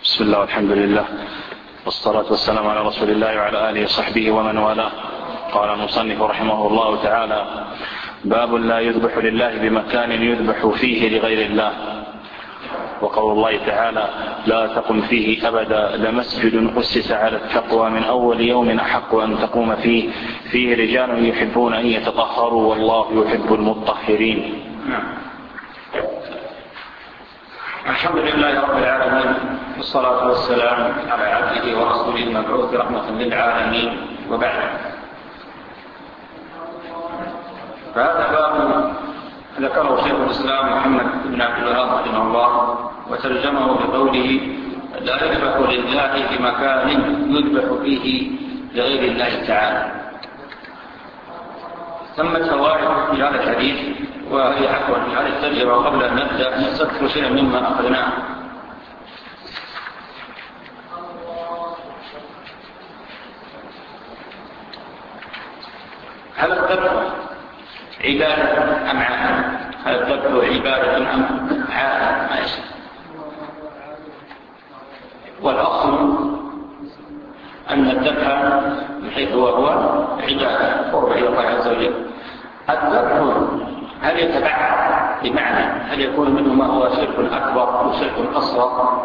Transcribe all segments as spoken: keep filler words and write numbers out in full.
بسم الله والحمد لله والصلاة والسلام على رسول الله وعلى آله وصحبه ومن والاه. قال المصنف رحمه الله تعالى: باب لا يذبح لله بمكان يذبح فيه لغير الله. وقول الله تعالى: لا تقم فيه أبدا لمسجد أسس على التقوى من أول يوم أحق أن تقوم فيه فيه رجال يحبون أن يتطهروا والله يحب المطهرين. الحمد لله رب العالمين، والصلاة والسلام على عبده ورسوله المبعوث رحمة للعالمين، وبعد. فهذا باب ذكره شيخ الإسلام محمد بن عبد الوهاب رحمه الله، وترجمه بقوله: لا يذبح لله في مكان يذبح فيه لغير الله تعالى. ثمت فوائد في هذا الحديث، وهي عفوا في هذه الترجمة. وقبل أن نبدأ نستذكر شيئا مما أخذناه. هل الذبح عبادة أم عادة؟ هل الذبح عبادة أم عادة؟ ما يشاء. والأصل أن الذبح من حيث هو هو عبادة قرب إلى الله عز وجل. الذبح هل يتبعض؟ بمعنى هل يكون منه ما هو شرك أكبر أو شرك أصغر؟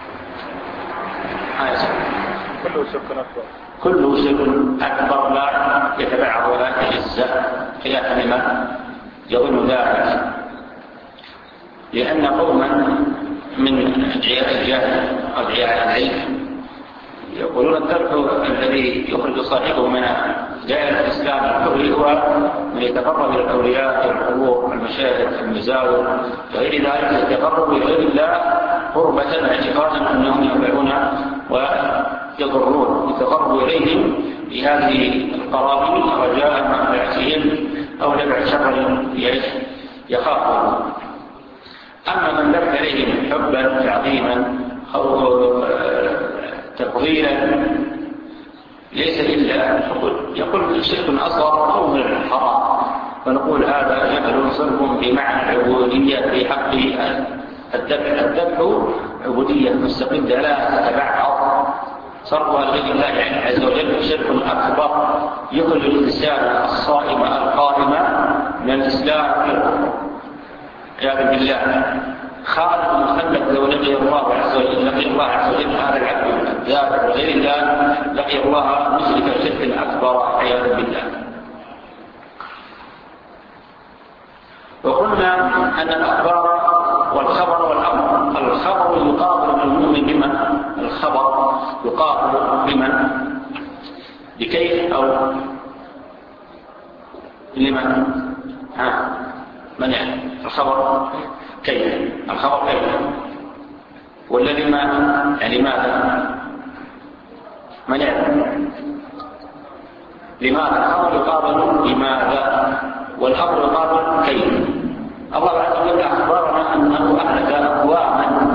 ما يشاء. كله شرك أكبر. كله شرك أكبر لا يتبعض ولا يتجزأ، خلافا لمن يظن ذلك، لأن قوما من أدعياء الجاهل أو أدعياء العلم يقولون الذبح الذي يخرج صاحبه من دائرة الإسلام الكفري هو من يتقرب إلى الأولياء القبور المشاهد المزاور وغير ذلك، يتقرب إلى غير الله قربة اعتقادا أنهم ينفعون ويضرون، يتقرب إليهم بهذه القرابين رجاء منفعتهم أو دفع شر يخافون. أما من ذبح إليهم حبا تعظيما أو تفضيلا ليس إلا يقول شرك أصغر أو من الحرام، فنقول هذا جهل صرف بمعنى العبودية في حق الذبح. الذبح عبودية مستقلة لا تتبعض، صرفها لغير الله عز وجل شرك أكبر يخرج الإنسان الصائم القائم من الإسلام عياذا بالله، خالد مخلد لو لقي الله عز وجل لقي الله عز وجل هذا العبد الذات وغير الله لقي الله مشرك شرك أكبر عياذا بالله. وقلنا أن الأخبار والخبر والأمر، الخبر يقابل المؤمن بمن؟ الخبر يقابل بمن؟ بكيف أو لمن؟ ها من يعني الخبر كيف؟ الخبر كيف؟ ولا لما؟ يعني ماذا؟ من يعني؟ لماذا؟ الخبر يقابل لماذا، والأمر يقابل كيف. الله عز وجل أخبرنا أنه أهلك أقواما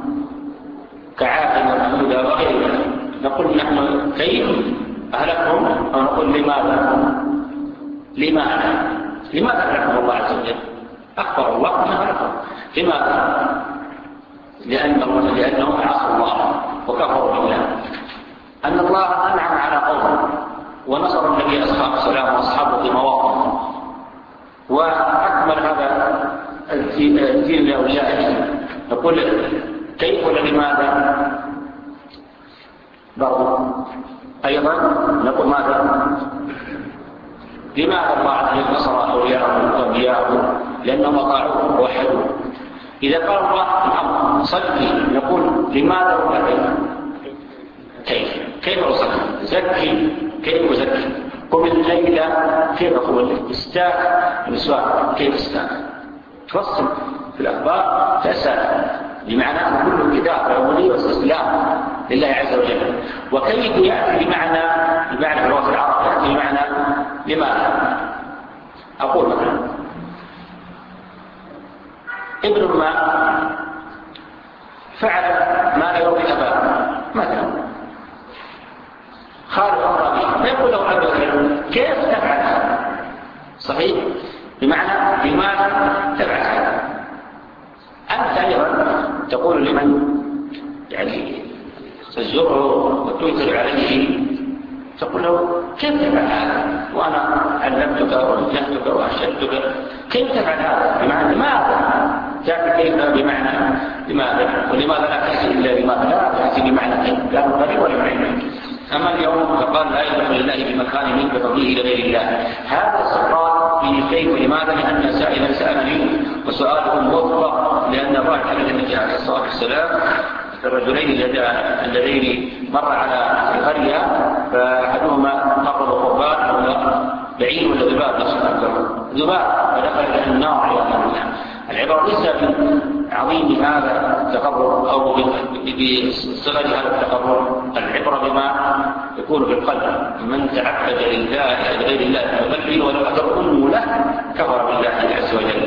كعاد وثمود وغيرها، نقول نحن كيف أهلكهم أو نقول لماذا؟ لماذا؟ لماذا أهلكهم الله عز وجل؟ أخبر الله أنه أهلكهم. لماذا؟ لأنهم لأنهم عصوا الله وكفروا بالله. أن الله أنعم على قوم ونصر النبي صلى الله عليه وسلم وأصحابه في مواطن، وأكمل هذا الدين لأوليائه، نقول كيف ولا لماذا؟ برضو أيضا نقول ماذا؟ لماذا الله عز وجل نصر أولياءه وأنبياءه؟ لأنهم أطاعوه ووحدوه. إذا قال الله الأمر صلي، نقول لماذا ولا كيف؟ كيف؟ كيف أصلي؟ زكي، كيف أزكي؟ قم الليل، كيف أقوم الليل؟ استاك المسواك، كيف استاك؟ تفصل في الأخبار تسأل، بمعنى أن كل كتاب عبودية واستسلام لله عز وجل. وكيف يأتي بمعنى بمعنى في لغة العرب يأتي بمعنى لماذا؟ أقول مثلا ابن ما فعل ما لا يرضي أباه مثلا، خالف أمر أبيه، فيقول له أبدا كيف تفعل هذا؟ صحيح؟ بمعنى لماذا تفعل هذا؟ أنت أيضا تقول لمن يعني تزجره وتنكر عليه تقول له كيف تفعل هذا وأنا علمتك ووجهتك وأرشدتك، كيف تفعل هذا؟ بمعنى لماذا؟ تأتي كيف بمعنى لماذا؟ ولماذا لا تأتي إلا لماذا؟ لا تأتي بمعنى كيف، لا بالطريق ولا بالعلم. أما اليوم فقال لا يدخل لله بمكان ينبغ فيه لغير الله. هذا السؤال في كيف ولماذا؟ لأن سائلا سألني وسؤاله موفق، لأن الله حدث النبي عليه الصلاة والسلام الرجلين اللذين مر على القرية فأحدهما قرب قربان أو بعيد ولا ذباب ذباب فدخل إلى النار عياذا بالله. العبرة ليس بعظيم هذا التقرب أو بصغر هذا التقرب، العبرة بما يكون في القلب. من تعبد لله لغير الله بقلبه ولو أدركم له كفر بالله عز وجل.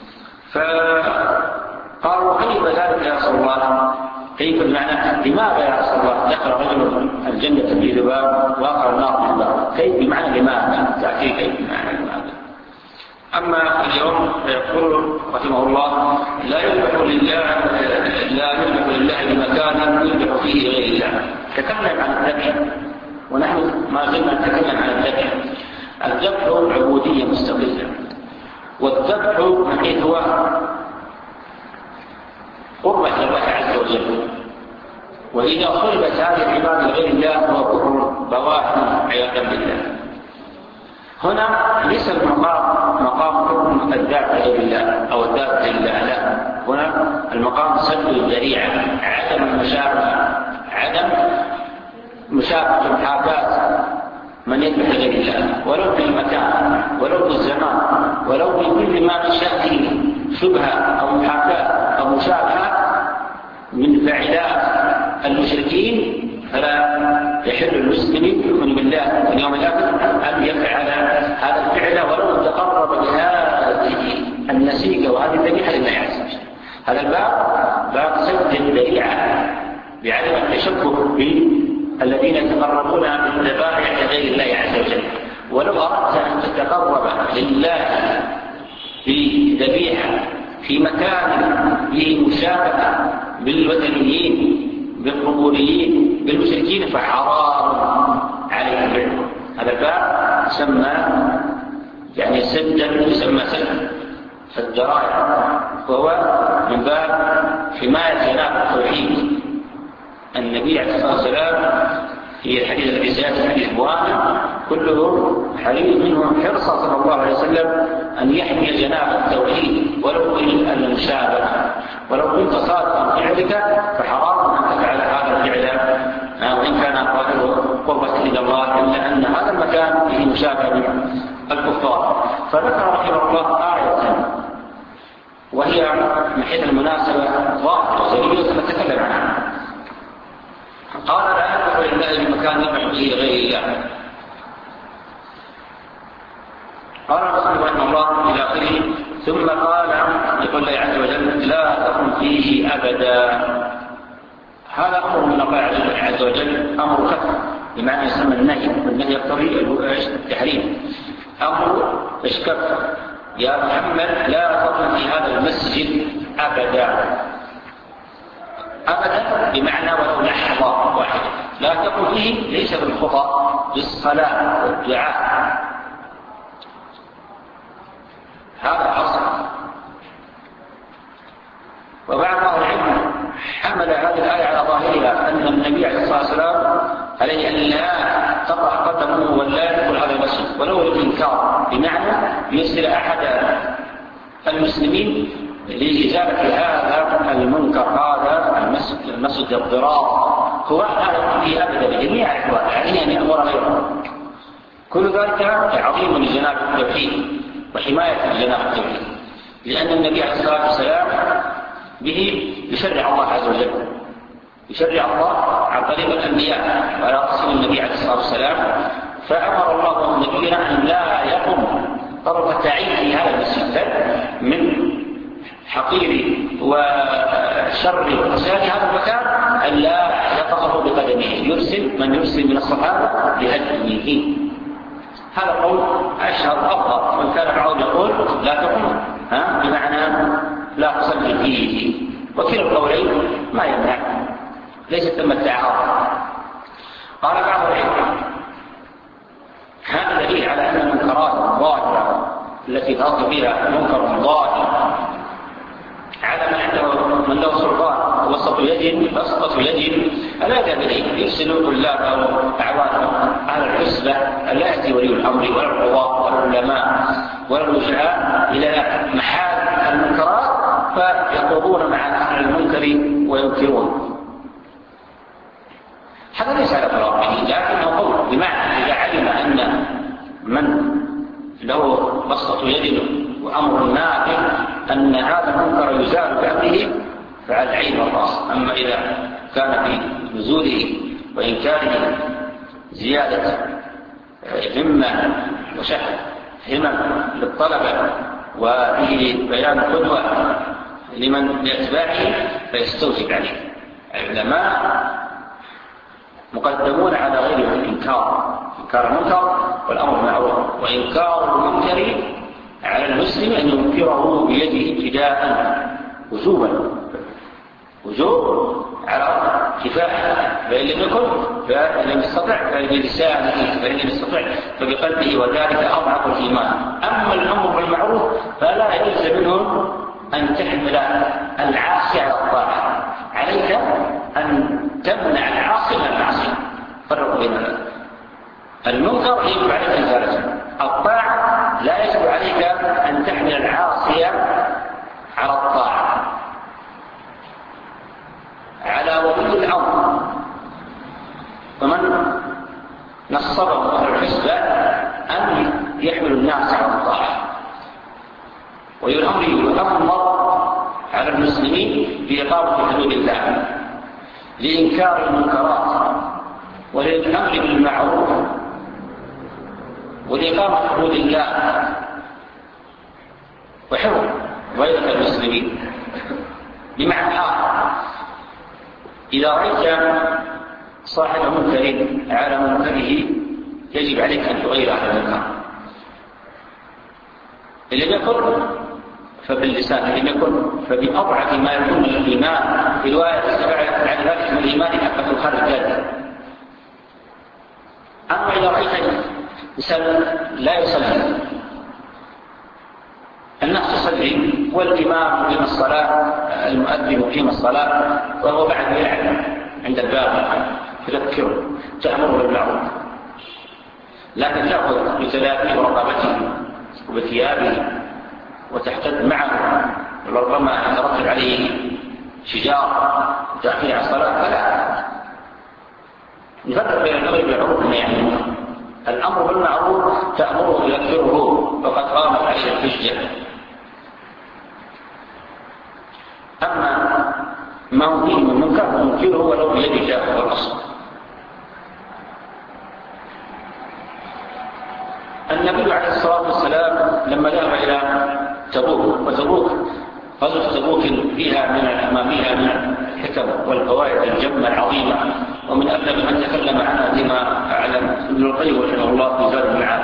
فقالوا كيف ذلك يا رسول الله؟ كيف المعنى؟ لماذا يا رسول الله دخل رجل الجنة بذباب وآخر النار بذباب؟ كيف بمعنى لماذا؟ تأتي كيف بمعنى لماذا؟ أما اليوم فيقول رحمه الله لا يذبح لله لا يذبح لله بمكان يذبح فيه غير الله. تكلم عن الذبح ونحن ما زلنا نتكلم عن الذبح. الذبح عبودية مستقلة، والذبح من حيث هو قربة لله عز وجل، وإذا صلبت هذه العبادة لغير الله فهو كفر بواح عياذا بالله. هنا ليس المقام مقام حكم الذات لغير الله أو الذات لله، لا، هنا المقام سد الذريعة، عدم المشابهة، عدم مشابهة محاكاة من يذبح لغير الله، ولو في المكان ولو في الزمان ولو في كل ما في شأنه شبهة أو محاكاة أو مشابهة من فاعلات المشركين، فلا يحل المسلم يؤمن بالله واليوم الآخر أن يفعل هذا الفعل ولو تقرب بهذه النسيجة وهذه الذبيحة لله عز وجل. هذا الباب باب سد الذريعة بعدم التشبه بالذين يتقربون بالذبائح لغير الله عز وجل. ولو أردت أن تتقرب لله بذبيحة في مكان به مشابهة بالوثنيين بالقبوريين بالمشركين فحرام عليه البدع. هذا الباب يسمى يعني سدا، يسمى سد الذرائع، وهو من باب حماية جناب التوحيد. النبي عليه الصلاة والسلام في الحديث الذي سيأتي حديث بوانا كله حريص منه حرصا صلى الله عليه وسلم أن يحمي جناب التوحيد ولو قيل أن المشابهة، ولو كنت صادقا في فعلك فحرام أن تفعل هذا الفعل وإن كان ظاهره قربة إلى الله، إلا أن هذا المكان فيه مشابهة من الكفار. فذكر رحمه الله آية وهي من حيث المناسبة ظاهرة وزلية سنتكلم عنها. قال لا يذبح لله بمكان يذبح فيه غير الله. قال الرسول رحمه الله إلى آخره ثم قال يقول الله عز وجل لا تقم فيه أبدا. هذا أمر من الله عز وجل، أمر كفر بمعنى يسمى النهي، والنهي يقتضي التحريم. أمر اشكف يا محمد لا تقم في هذا المسجد أبدا. أبدا بمعنى ولو لحظة واحدة، لا تقم فيه ليس بالخطأ، بالصلاة والدعاء، هذا أصل. وبعض أهل العلم حمل هذه الآية على ظاهرها أن النبي عليه الصلاة والسلام عليه أن لا تقع قدمه ولا يدخل هذا المسجد ولو للإنكار، بمعنى يرسل أحد المسلمين لإزالة هذا المنكر، هذا المسجد المسجد الضرار هو هذا فيه أبدا لجميع الأحوال، عليه أن يأمر غيره. كل ذلك عظيم لجناب التوحيد وحماية جناب التوحيد، لأن النبي عليه الصلاة والسلام به يشرع الله عز وجل، يشرع الله عن طريق الأنبياء وعلى رسول النبي عليه الصلاة والسلام. فأمر الله نبينا أن لا يقم طرفة عين في هذا المسجد من حقير وشر وفساد هذا المكان، أن لا يقطعه بقدمه، يرسل من يرسل من الصحابة لهدمه. هذا قول أشهر أفضل، وإن كان بعضهم يقول لا تقم ها بمعنى لا تصلي فيه، وكلا القولين ما يمنع. ليست ثم تعارض. قال بعض العلم هذا دليل على أن المنكرات الظاهرة التي تظهر بها منكر ظاهر على من عنده من له سلطان وسط يد بسطة يد ألا يدري يرسل طلاب أو أعوان أهل الحسبة لا يأتي ولي الأمر ولا القضاة ولا العلماء ولا الوجهاء إلى محال المنكرات فيخوضون مع أهل المنكر وينكرون. هذا ليس على طلاقه لكنه قول بمعنى إذا علم أن من له بسطة يد وأمر نافع أن هذا المنكر يزال بأمره فعلى العين والرأس. أما إذا كان في نزوله وإنكاره زيادة همة وشحن همم للطلبة وفيه بيان قدوة لمن يتبعه فيستوجب عليه. العلماء مقدمون على غيرهم الإنكار، إنكار المنكر والأمر بالمعروف، وإنكار المنكر على المسلم أن ينكره بيده ابتداء وجوبا وجوب على كفاية، فإن لم يكن فإن لم يستطع فبلسانه، فإن لم يستطع فبقلبه، وذلك أضعف الإيمان. أما الأمر بالمعروف فلا يلزم منهم أن تحمل العاصي على الطاعة، عليك أن تمنع العاصي من المعصية. فرقوا بين المنكر يجب عليك إزالته، الطاعة لا يجب عليك أن تحمل العاصي على الطاعة. على ولي الأمر فمن نصبه أهل الحسبة أن يحمل الناس على الطاعة، ولي الأمر يؤمر على المسلمين بإقامة حدود الله لإنكار المنكرات وللأمر بالمعروف ولإقامة حدود الله وحفظ غيرة المسلمين. بمعنى آخر إذا رأيت صاحب منكر على منكره يجب عليك أن تغير هذا المنكر، إن لم يكن فباللسان، إن لم يكن فبأضعف ما يكون من الإيمان. في رواية تبعت عن ذلك من الإيمان حقة الخارج ذلك. أما إذا رأيت إنسان لا يصلي، الناس تصلي والإمام يقيم الصلاة، المؤذن يقيم الصلاة وهو بعد يلعب عند الباب، تذكره تأمره بالمعروف، لكن تأخذ بثلاثه ورقبته وبثيابه وتحتد معه، وربما يترتب عليه شجار وتأخير عن الصلاة. فلا نفرق بين الأمر بالمعروف والنهي عن المنكر. الأمر بالمعروف تأمره يذكره فقد قامت عليه الحجة. أما ما هو فيه من منكر منكره ولو بيدك هو الأصل. النبي عليه الصلاة والسلام لما ذهب إلى تبوك، وتبوك غزوة تبوك فيها من ما فيها من الحكم والفوائد الجمة العظيمة، ومن أبلغ من تكلم عنها بما أعلم ابن القيم رحمه الله في زاد المعاد.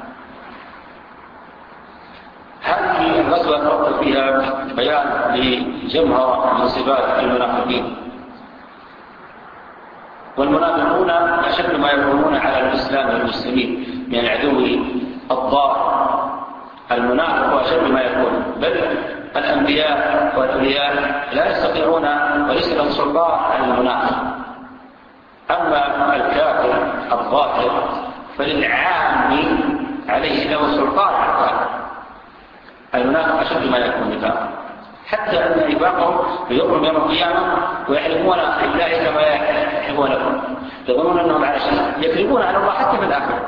هذه الغزوة ترتب فيها بيان لجمهرة من صفات المنافقين، والمنافقون أشد ما يكونون على الإسلام والمسلمين من العدو الضار. المنافق أشد ما يكون، بل الأنبياء والأولياء لا يستطيعون وليس لهم سلطان على المنافق. أما الكافر الظاهر فللعام عليه له سلطان على الكافر. المنافق أشد ما يكون نفاقا، حتى أن نفاقهم يقوم يوم القيامة ويحلفون بالله كما يحلفون لكم، يظنون أنهم على شيء، يكذبون على الله حتى في الآخرة.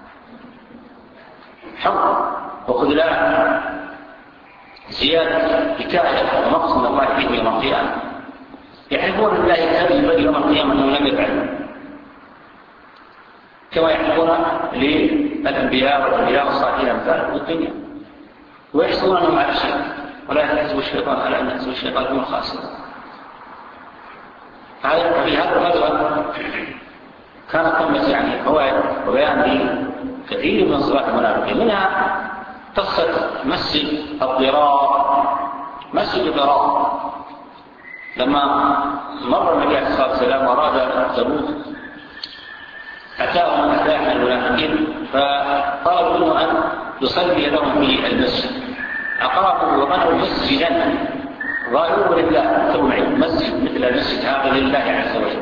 حب وخذلان زيادة حكاية ونقص من الله فيه يوم القيامة، يحلفون بالله كذبا يوم القيامة أنه لم يفعلوا، كما يحلفون للأنبياء والأولياء والصالحين أمثالهم في الدنيا، ويحسبون أنهم على شيء ولا يحسب الشيطان على أن يحسب الشيطان هم الخاسرون. في هذا الغزوة كانت قمة يعني فوائد وبيان كثير من صفات المنافقين، منها قصة مسجد الضرار. مسجد الضرار لما مر النبي عليه الصلاة والسلام وأراد تبوك أتاه من أتاه من المنافقين فطلبوا منه أن يصلي لهم في المسجد. أقاموا وبنوا مسجدا ظاهره لله، اكتبوا معي، مسجد مثل المسجد هذا لله عز وجل.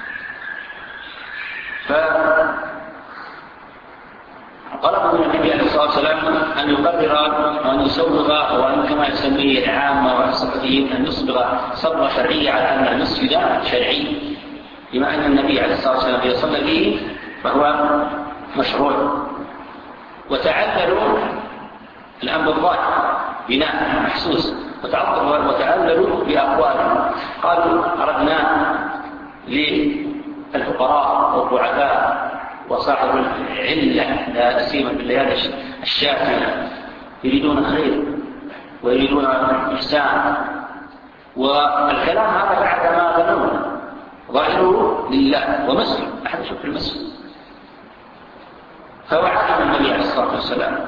فطلبوا من النبي عليه الصلاة والسلام أن يقرر وأن يصوغ وأن كما يسميه العامة والصحفيين أن يصبغ صبغة شرعية على أن المسجد شرعي، بما أن النبي عليه الصلاة والسلام يصلى فيه فهو مشروع. وتعللوا الأمر الظاهر بناء محسوس، وتعللوا بأقوال قالوا أردنا للفقراء والضعفاء وصاحب العلة لا سيما بالليالي الشافية يريدون خير ويريدون إحسان، والكلام هذا بعد ما بنوه ظاهره لله ومسجد أحد يشوف المسجد. فوعدهم النبي عليه الصلاة والسلام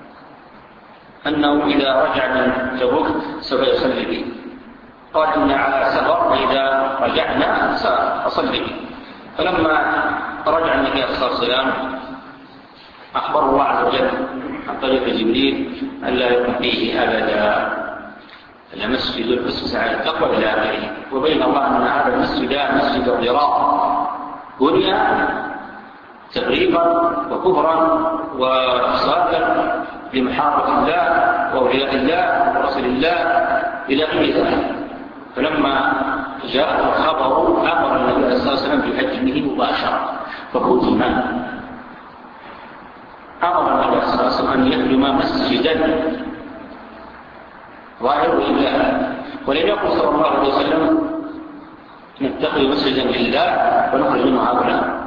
أنه إذا رجع من تبوك سوف يصلي به. قال إن على سفر وإذا رجعنا سأصلي به. فلما رجع النبي عليه الصلاة والسلام أخبر الله عز وجل عن طريق جبريل ألا يكون فيه أبدا المسجد الأسس على التقوى إلى آخره. وبين الله أن هذا المسجد مسجد الضرار بني تفريقا وكفرا وإصابا لمحاربة الله وأولياء الله ورسول الله إلى غير ذلك. فلما جاء الخبر أمر النبي عليه الصلاة والسلام بهدمه مباشرة فهدم. أمر النبي عليه الصلاة والسلام أن يهدم مسجدا ظاهره لله، ولم يقل صلى الله عليه وسلم نتخذ مسجدا لله ونخرج منه هؤلاء.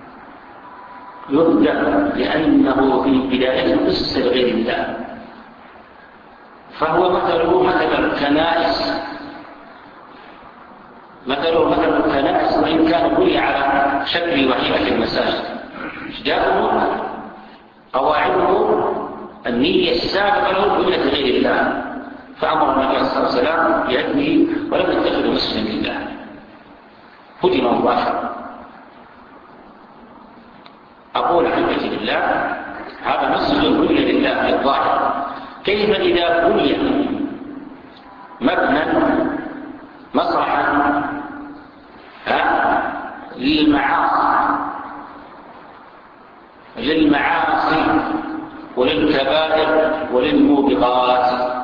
يبدأ لأنه في بدايته أسس لغير الله، فهو مثله مثل الكنائس مثله مثل الكنائس وإن كان بني على شكل وهيئة المساجد. جاءه قواعده النية السابقة له بنية غير الله، فأمر النبي عليه الصلاة والسلام بهدمه ولم يتخذ مسجدا لله، هدم مباشرة. أقول حجة لله هذا مسجد بني لله في الظاهر. كيف إذا بني مبنى مسرحا للمعاصي للمعاصي وللكبائر وللموبقات،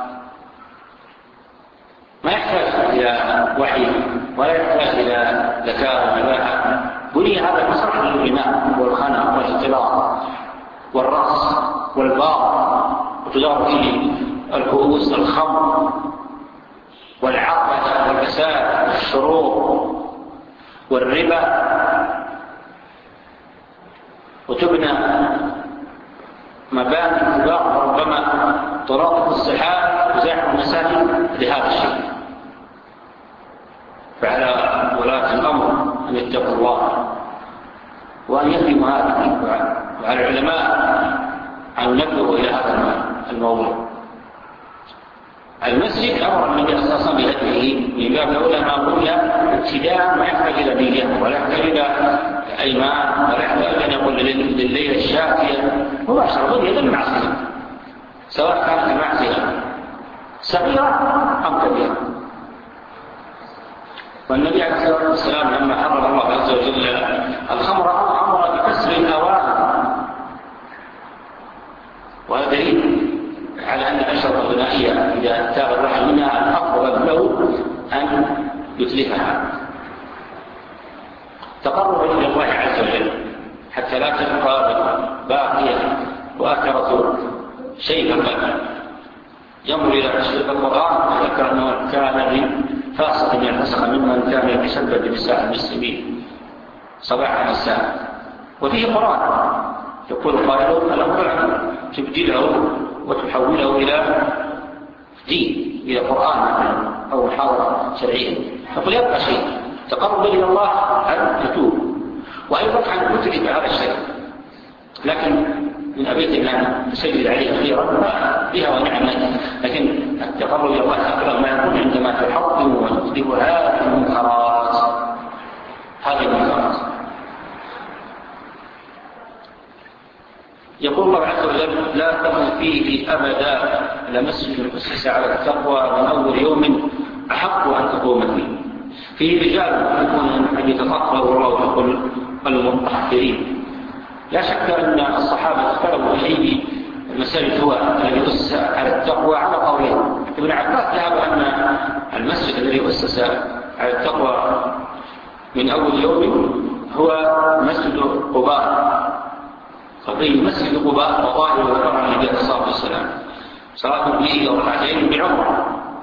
ما يحتاج إلى وحي ولا يحتاج إلى ذكاء ونباهة. بني هذا المسرح للغناء والخنا والاختلاط والرقص والباطل، وتدار فيه الكؤوس الخمر والعقبة والفساد والشرور والربا، وتبنى مباني كبار ربما تراقب السحاب وزاحم المساجد لهذا الشيء. فعلى ولاة الأمر أن يتقوا الله وأن يهدموا هذا، وعلى العلماء أن ينبهوا إلى هذا الموضوع. المسجد أمر النبي صلى الله عليه وسلم بهدمه من باب أولى ما بني ابتداء ما يحتاج إلى نية ولا يحتاج إلى أيمان ولا يحتاج أن يقول للليلة الشافية مباشرة بني للمعصية، سواء كانت المعصية صغيرة أم كبيرة. والنبي عليه الصلاة والسلام لما حرم الله عز وجل الخمر أمر بكسر الأواني، وهذا دليل على أن الأشرطة الغنائية إذا تاب الرحل منها الأفضل له أن يتلفها تقرب إلى الله عز وجل حتى لا تبقى باقية وآثرة شيء قبل. ينظر إلى تشريق القرآن ذكر أنه كان فاسق ينفسخ ممن كان يتسبب بنساء المسلمين صباح مساء. وفيه قرآن يقول قائلون الأمر تبدله وتحوله إلى دين، إلى قرآن أو محاضرة شرعية. فقل يبقى شيء تقرب إلى الله أن تتوب، وأيضا أن تترك هذا الشيء، لكن من أبيت أن تسجل عليه خيرا بها ونعمة، لكن التقرب إلى الله أكبر ما يكون عندما تحطم وتذهب هذه المنكرات هذه المنكرات. يقول الله عز وجل: لا تقم فيه أبدا لمسجد أسس على التقوى من أول يوم أحق أن تقوم فيه فيه رجال يكون أن يتطهروا والله يقول المطهرين. لا شك أن الصحابة اختلفوا في أي المساجد هو الذي أسس على التقوى على قولين. ابن عباس ذهب أن المسجد الذي أسس على التقوى من أول يوم هو مسجد قباء، ففيه مسجد قباء وظاهر وقرأ النبي صلى الله عليه وسلم صلاة فيه وركعتين بعمرة.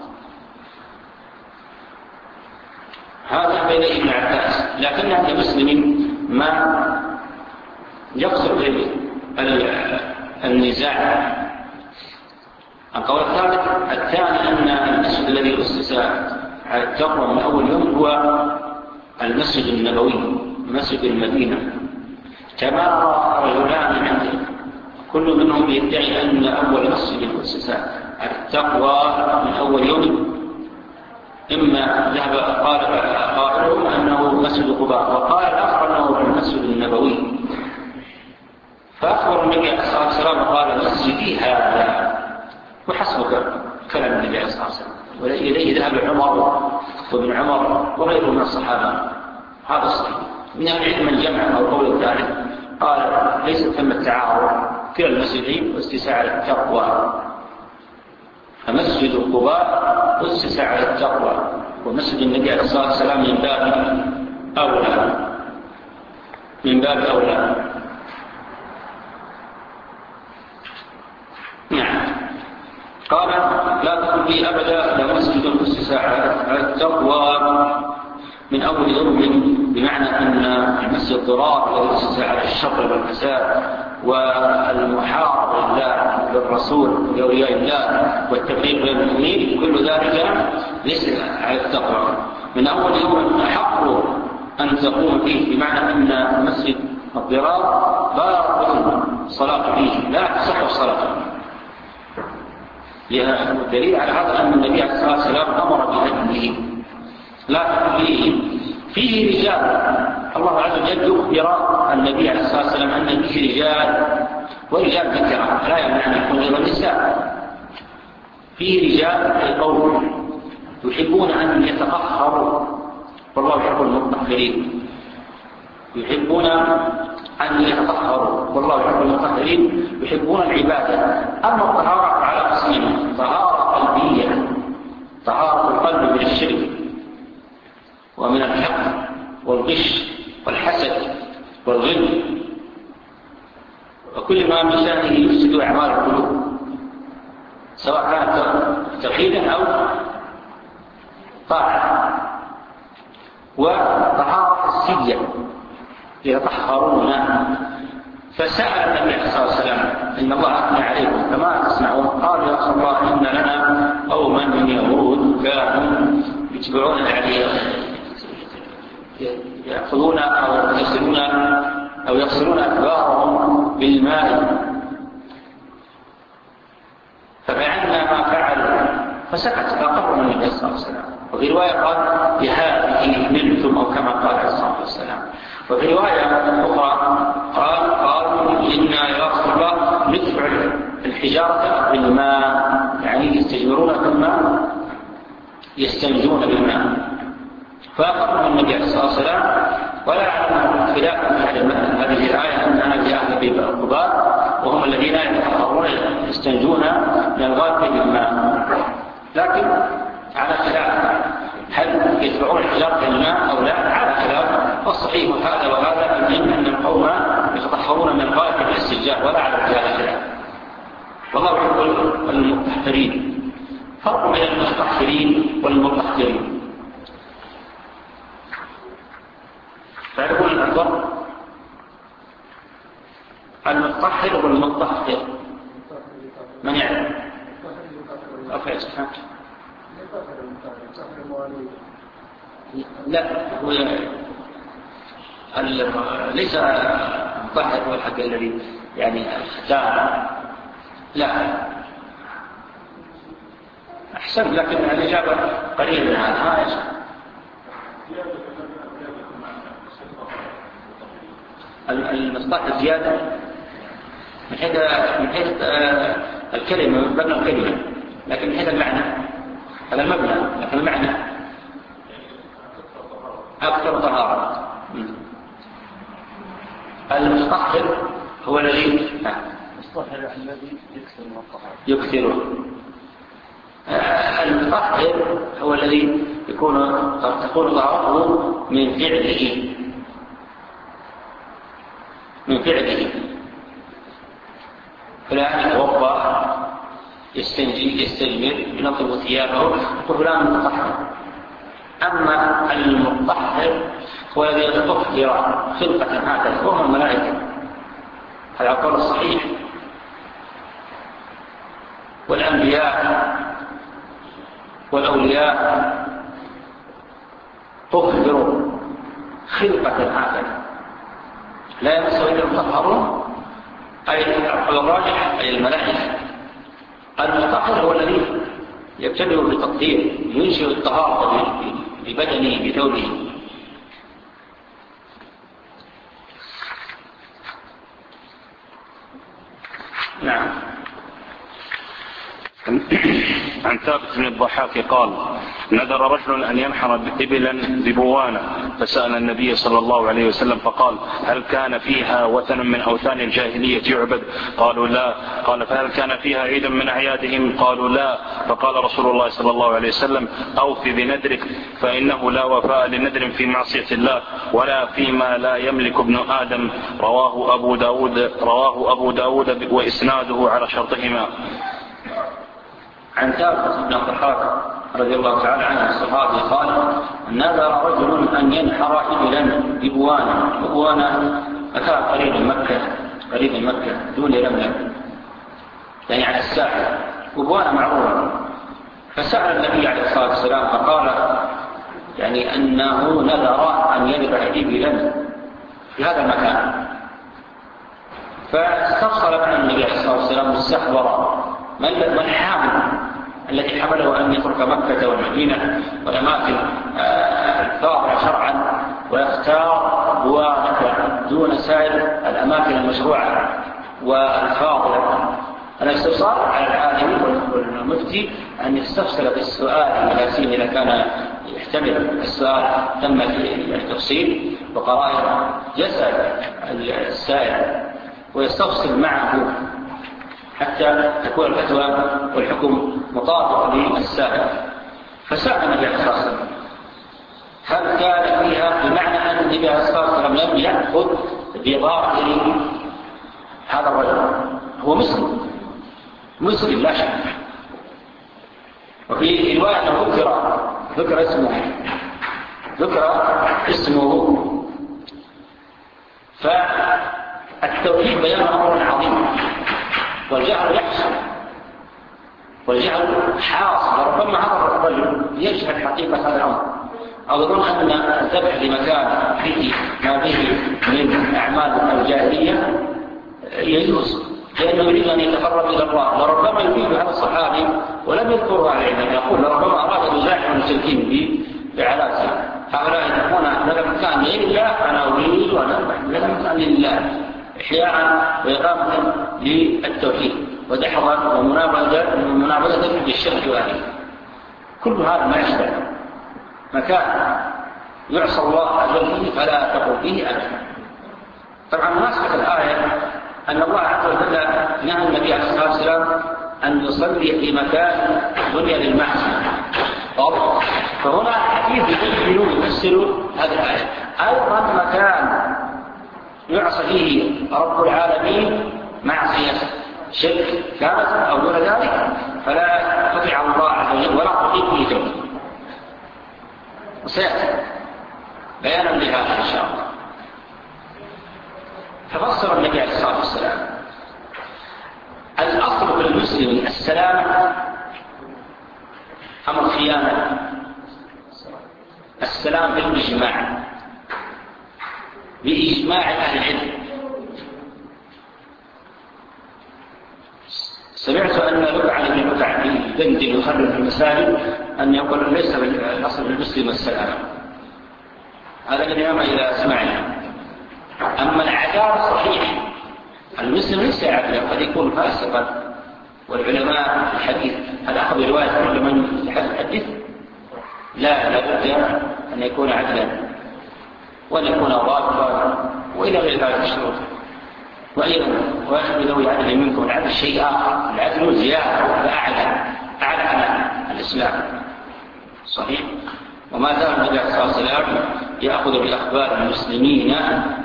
هذا بين ابن عباس، لكن عند مسلم ما يقصد النزاع. القول الثالث الثاني أن المسجد الذي أسس على التقوى من أول يوم هو المسجد النبوي مسجد المدينة، كما رأى رجلان عنده كل منهم يدعي أن أول مسجد أسس على التقوى من أول يوم، إما ذهب قال قائلهم أنه مسجد قباء وقال الآخر أنه المسجد النبوي، فأخبر النبي عليه الصلاة والسلام قال مسجدي هذا، وحسبك كلام النبي عليه الصلاة والسلام. وإليه ذهب عمر وابن عمر وغيره من الصحابة. هذا الصحيح. من العلم من جمع أو قول الثالث قال ليس ثم التعارض كلا المسجدين واستساء على التقوى، فمسجد قباء أسس على التقوى ومسجد النبي عليه الصلاة والسلام من باب أولى من باب أولى. نعم. قال لا تكن فيه أبدا لمسجد أسس على التقوى من أول يوم، بمعنى أن المسجد ضرار الذي أسس على الشر والفساد والمحاربة لله بالرسول وأولياء الله والتفريق بين المؤمنين، كل ذلك ليس على التقوى. من أول يوم أحق أن تقوم فيه، بمعنى أن مسجد الضرار باطل الصلاة فيه، لا تصح الصلاة. الدليل على هذا أن النبي عليه الصلاة والسلام أمر بهدمه. لا تكن فيه فيه رجال، الله عز وجل يخبر النبي عليه الصلاة والسلام أن فيه رجال، ورجال ذكر لا يمنع أن يكون غير النساء. فيه رجال قوم يحبون أن يتطهروا والله يحب المطهرين، يحبون أن يتطهروا والله يحب المطهرين، يحبون العبادة. أما الطهارة على قسمين: طهارة قلبية، طهارة القلب من الشرك ومن الحقد والغش والحسد والغل وكل ما من شأنه يفسد أعمال القلوب، سواء كانت توحيدا أو طاعة. وطهارة حسية يتطهرون. فسأل النبي عليه الصلاة والسلام: إن الله أثنى عليكم كما تصنعون؟ قال يا رسول الله إن لنا قوما من يهود كانوا يتبعون العلي يأخذون أو يغسلون أو يغسلون أكبارهم بالماء، ففعلنا ما فعل فسكت فأقر النبي عليه الصلاة والسلام. وفي رواية قال بهذه منتم، أو كما قال عليه الصلاة والسلام. وفي رواية أخرى قال قالوا إنا يا رسول الله ندفع الحجارة بالماء، يعني يستجمرون ثم يستنجون بالماء. فأخبرهم النبي عليه الصلاة والسلام، ولا يعلم خلاف هذه الآية أنها لأهل بيت القباء وهم الذين يتطهرون يستنجون من الغالب بالماء. لكن على خلاف هل يتبعون الحجارة بالماء أو لا، على خلاف. والصحيح هذا وهذا المهم أن القوم يتطهرون من الغالب بالاستنجاء ولا على خلاف. والله يقول المطهرين، فرق بين المطهرين والمطهرين. تعرفون الأكبر؟ المطهر والمطهر من يعرف؟ أوكي سبحانه. لا هو ليس المطهر هو الحق الذي يعني الختان لا أحسن، لكن الإجابة قليل من هذا. المصطلح الزيادة من حيث من حيث الكلمة مبنى الكلمة، لكن من حيث المعنى هذا المبنى، لكن المعنى أكثر طهارة. المستطهر هو الذي المستطهر الذي يكثر من الطهارة يكثره. المطهر هو الذي يكون تكون طهارته من فعله من فعله فلان يتوضا يستنجي يستجمر ينظف ثيابه فلان متطهر. اما المطهر هو الذي يطهر خلقه هكذا وهم الملائكه، هذا القول الصحيح. والانبياء والأولياء طهروا خلقة هكذا لا يمسوا إلا المطهرون، أي الراجح أي الملائكة. المطهر هو الذي يبتدئ بالتطهير، ينشئ الطهارة ببدنه بثوبه. نعم. عن ثابت بن الضحاك قال: نذر رجل أن ينحر إبلا ببوانة، فسأل النبي صلى الله عليه وسلم فقال: هل كان فيها وثن من أوثان الجاهلية يعبد؟ قالوا لا. قال: فهل كان فيها عيد من أعيادهم؟ قالوا لا. فقال رسول الله صلى الله عليه وسلم: أوف بنذرك، فإنه لا وفاء لنذر في معصية الله ولا فيما لا يملك ابن آدم. رواه أبو داود, رواه أبو داود وإسناده على شرطهما. عن ثابت بن الضحاك رضي الله تعالى عنه الصحابي قال: نذر رجل أن ينحر إبلا ببوانة. ببوانة مكان قريب من مكة قريب من مكة دون لملم، يعني على الساحل، ببوانة معروفة. فسأل النبي عليه الصلاة والسلام فقال يعني أنه نذر أن يذبح إبلا في هذا المكان. فاستفصل مع النبي عليه الصلاة والسلام واستخبر ما الحامل الذي حمله أن يترك مكة والمدينة والأماكن الفاضلة شرعا ويختار بوانة دون سائر الأماكن المشروعة والفاضلة. الاستفسار على العالم والمفتي أن يستفسر بالسؤال الياسين إذا كان يحتمل السؤال تم التفصيل وقرائن، يسأل السائل ويستفصل معه حتى تكون الفتوى والحكم مطابق للسائل. فسأل النبي عليه الصلاة والسلام هل كان فيها، بمعنى أن النبي عليه الصلاة والسلام لم يأخذ بظاهر هذا الرجل، هو مسلم مسلم لا شك. وفي رواية ذكر ذكر اسمه ذكر اسمه فالتوحيد بيان أمر عظيم، والجهل يحصل والجهل حاصل. ربما هذا الرجل يجهل حقيقة هذا الأمر أو يظن أن الذبح لمكان فيه ما فيه من أعمال الجاهلية يجوز لأنه يريد أن يتقرب إلى الله. لربما يفيد هذا الصحابي ولم يذكرها عليه، يقول لربما أراد أن يزاحم المشركين بعلاته. هؤلاء يقولون هذا مكان غير الله أنا أريد أن أذبح هذا مكان لله، إحياء وإقامة للتوحيد ودحضا ومنابذة بالشرك وأهله. كل هذا ما يشبه مكان يعصى الله عز وجل فلا تقل فيه أبدا. طبعا مناسبة الآية أن الله عز وجل نهى النبي عليه الصلاة والسلام أن يصلي في مكان بني للمعصية، فهنا حديث يبين يفسر هذه الآية. أيضا مكان يعصى فيه رب العالمين معصية شرك كانت أو دون ذلك فلا تطيع الله عز وجل ولا تطيع فيه توبة. وسيأتي بيانا لهذا إن شاء الله. ففسر النبي عليه الصلاة والسلام الأصل في المسلم السلامة أمر خيانة، السلام بالإجماع بإجماع أهل العلم. سمعت أن رفعة بن رفعة بنت يخرج في المساجد أن يقول ليس الأصل للمسلم السلام. هذا الكلام إذا سمعنا. أما العدالة صحيح، المسلم ليس عدلا، قد يكون فاسقا. والعلماء في الحديث هل أخذ رواية كل من يحدث؟ لا، لابد أن يكون عدلا وأن يكون ضابطا وإلى غير ذلك الشروط. وأيضا وأحد ذوي عدل منكم، العدل شيء آخر، العدل زيادة وأعلى أعلى على الإسلام. صحيح. وما زال النبي صلى الله عليه وسلم يأخذ بأخبار المسلمين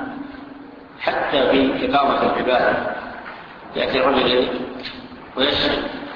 حتى في إقامة العبادة. يأتي الرجل ويشهد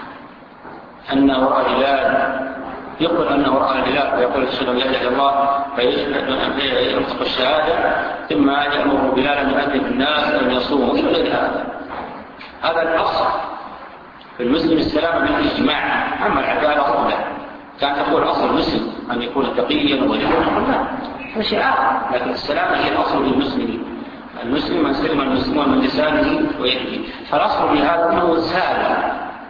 أنه رأى هلال، يقول أنه رأى الهلال ويقول أشهد أن لا إله إلا الله، فينطق الشهادة ثم يأمر بلالا أن يؤذن الناس أن يصوموا إلى غير هذا. هذا الأصل في المسلم السلام بالإجماع. أما العدالة قبله كان تقول أصل المسلم أن يكون تقيا ويكون لا، هذا شيء آخر. لكن السلامة هي الأصل للمسلمين. المسلم من سلم المسلمون من لسانه ويده، فالأصل في هذا أنه سالم.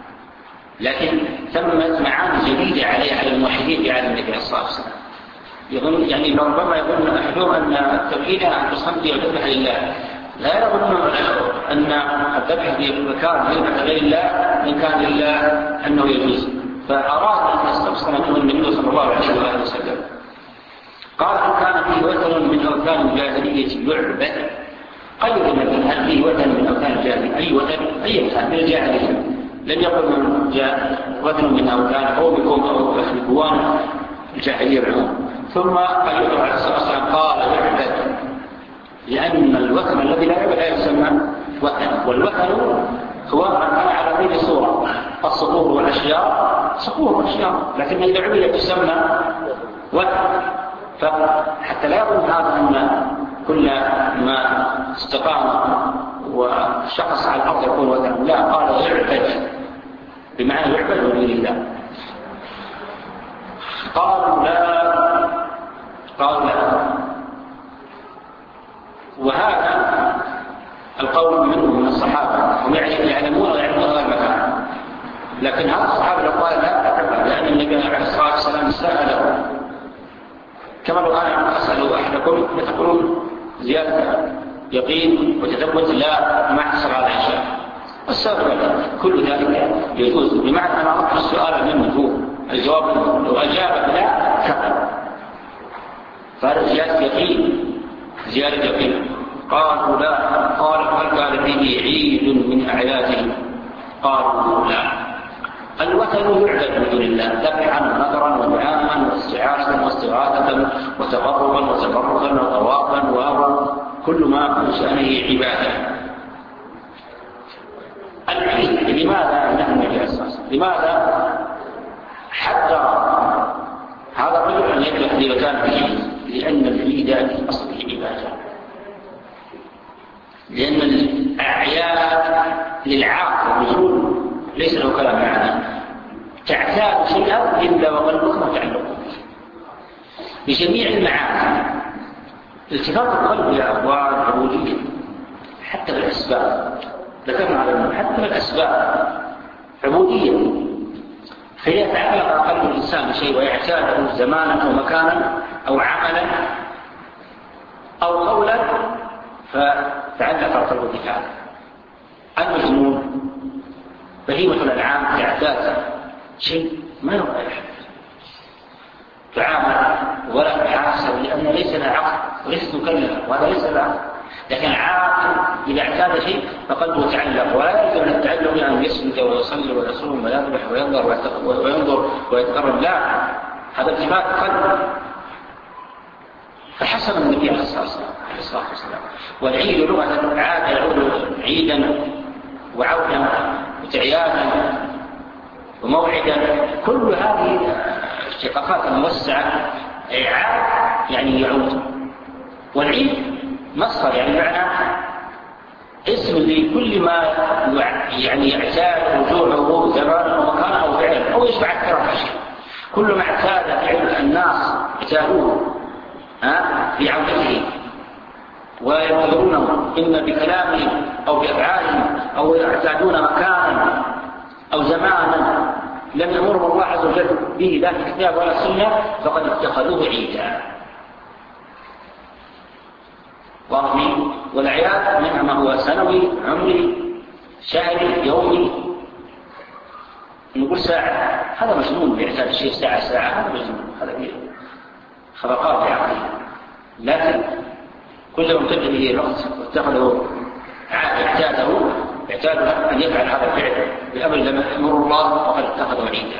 لكن ثمت معاني جديدة عليه على الموحدين في عالم النبي صلى الله عليه وسلم. يظن يعني ربما يظن أحدهم أن التوحيد أن تصلي وتذبح لله، لا يظن أن الذبح في مكان يذبح غير الله إن كان لله أنه يجوز، فأراد أن يستفسر منه النبي صلى الله عليه وسلم. قال إن كان فيه وثن من أوثان الجاهلية يعبد. قيد النبي هل فيه وثن من أوثان الجاهلية؟ أي وثن؟ أي وثن من الجاهلية؟ لم يقل من جاء وثن من أوثان قومكم أو إخوان الجاهلية العموم. ثم قيده عليه الصلاة والسلام قال يعبد، لأن الوثن الذي لا يعبد لا يسمى وثن. والوثن هو أن كان على غير صورة، الصخور والأشجار صخور والأشجار، لكن إذا عبد يسمى وثن. فحتى لا يظن هذا أن كل ما استقام وشخص على الأرض يكون وثن، لا، قال يعبد بمعنى يعبد من الله. قالوا لا، قالوا لا. وهذا القول منهم من الصحابة، هم يعلمون ويعلمون هذا المكان، لكن هذا الصحابة لو قال لا، لأن النبي عليه الصلاة والسلام سأله كما لو أنا أسأل أحدكم يتقولون زيادة يقين وتثبت، لا ما حصل على شيء. السؤال كل ذلك يجوز، بمعنى أنا أردت السؤال من مجهول، الجواب لو أجاب لا كفر، فهذا زيادة يقين، زيادة يقين. قالوا لا. قال هل كان فيه عيد من أعيادهم؟ قالوا لا. الوثن يعبد من دون الله دفعا ونذرا ودعاء واستعانة واستغاثة وتقربا وتفرقا وطوافا وكل ما في شأنه عبادة. العيد لماذا نحن النبي عليه الصلاة والسلام لماذا حذر هذا الرجل أن يذبح في مكان العيد؟ لأن العيد في أصله عبادة، لأن الأعياد للعاقل والرجول ليس له كلام معنى، تعتاد شيئا إلا وقلبك متعلق بجميع المعاني. التفات القلب يا أخوان عبودية حتى بالأسباب، ذكرنا على المعنى حتى بالأسباب عبودية. فإذا تعلق قلب الإنسان بشيء ويعتاده زمانا أو مكانا أو عملا أو قولا فتعلق القلب بهذا. المجنون بهيمة الأنعام تعتاد شيء ما يرى أحد، تعامل ولا تحاسب لأنه ليس لها عقل وليس مكلفة، وهذا ليس لها عقل. لكن العاقل إذا اعتاد شيء فقلبه تعلق، ولا يلزم أن التعلق بأن يسجد ويصلي ويصوم ويذبح وينظر وينظر ويتقرب، لا، هذا التفات قلب. فحسن النبي عليه الصلاة والسلام. والعيد لغة عاد يعود عيدا وعودا وتعيادا وموعدا، كل هذه اشتقاقات موسعة. عاد يعني يعود، والعيد مصدر يعني معنى اسم لكل ما يعني يعتاد رجوعه زمانا ومكانا أو فعلا أو يشبع أكثر من شيء. كل ما اعتاد فعل الناس اعتادوه في عودته وينتظرونه إما بكلامهم أو بأفعالهم أو يعتادون مكانا أو زمانا لم يأمرهم الله عز وجل به لا في الكتاب ولا السنة فقد اتخذوه عيدا. واضح؟ والأعياد منها ما هو سنوي عمري شهري يومي. نقول ساعة هذا مجنون بيحتاج شيء ساعة ساعة هذا مجنون، هذا خلقات عقلية. لكن كل يوم تجد به الوقت واتخذه اعتاده يحتاج أن يفعل هذا الفعل بأمر لم يأمر الله وقد اتخذه عيدا.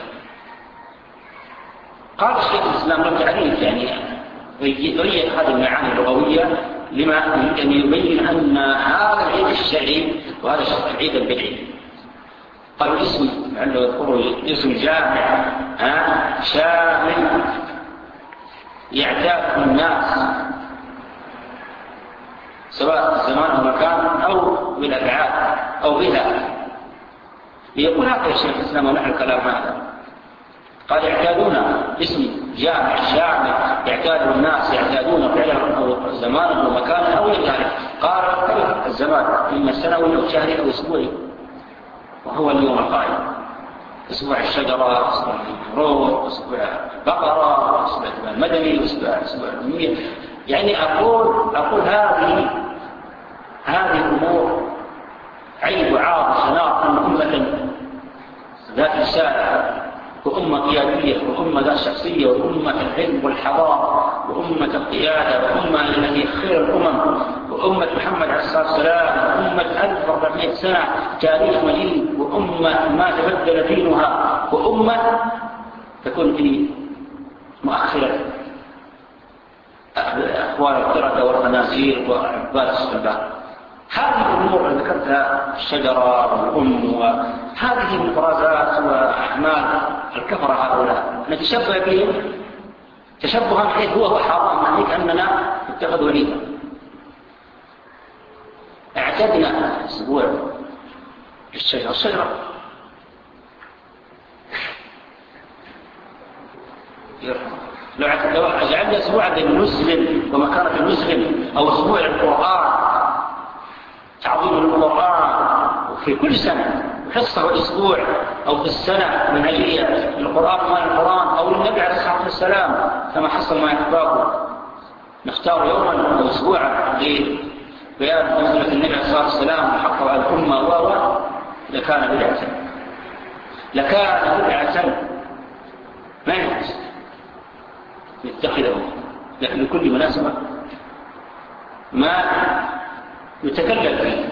قال الشيخ الإسلام له تعريف يعني يبين هذه المعاني اللغوية لما أن يبين أن هذا العيد الشرعي وهذا العيد البدعي. قالوا اسم لعله يذكروا اسم جامع شامل يعتاد الناس سواء الزمان أو مكان أو بالأفعال أو بها. ليقول هذا الشيخ الإسلام ونحن الكلام هذا قال يعتادون اسم جامع شامل يعتاد الناس يعتادون فعلا أو زمان أو مكان أو ذلك. قال الزمان إما سنوي أو شهري أو أسبوعي وهو اليوم القائم أسبوع الشجرة أسبوع الروح أسبوع بقرة أسبوع المدني أسبوع أسبوع الأمية. يعني أقول أقول هذه هذه الأمور عيب وعار شناع أن أمة ذات رسالة وأمة قيادية وأمة ذات شخصية وأمة العلم والحضارة وأمة القيادة وأمة التي خير الأمم وأمة محمد عليه الصلاة والسلام وأمة ألف وأربعمائة سنة تاريخ مجيد وأمة ما تبدل دينها وأمة تكون في مؤخرة أخوان القردة والخنازير وعباد الصلبان. هذه الأمور اللي ذكرتها الشجرة والأم وهذه المفرزات وأعمال الكفرة هؤلاء نتشبه بهم تشبها بحيث هو هو حرام عليك أننا اتخذوا عيدا. اعتدنا أسبوع الشجرة الشجرة لو جعلنا أسبوع للمسلم ومكانة المسلم أو أسبوع القرآن تعظيم القرآن في كل سنة حصة أسبوع أو في السنة منهجية القرآن ما القرآن أو النبي عليه الصلاة والسلام كما حصل ما يحبابه نختار يوما أو أسبوعا لبيان منزلة النبي عليه الصلاة والسلام وحقه على الأمة و لكان بدعة لكان بدعة ما يحس يتخذه. لكن لكل مناسبة ما يتكلم فيه.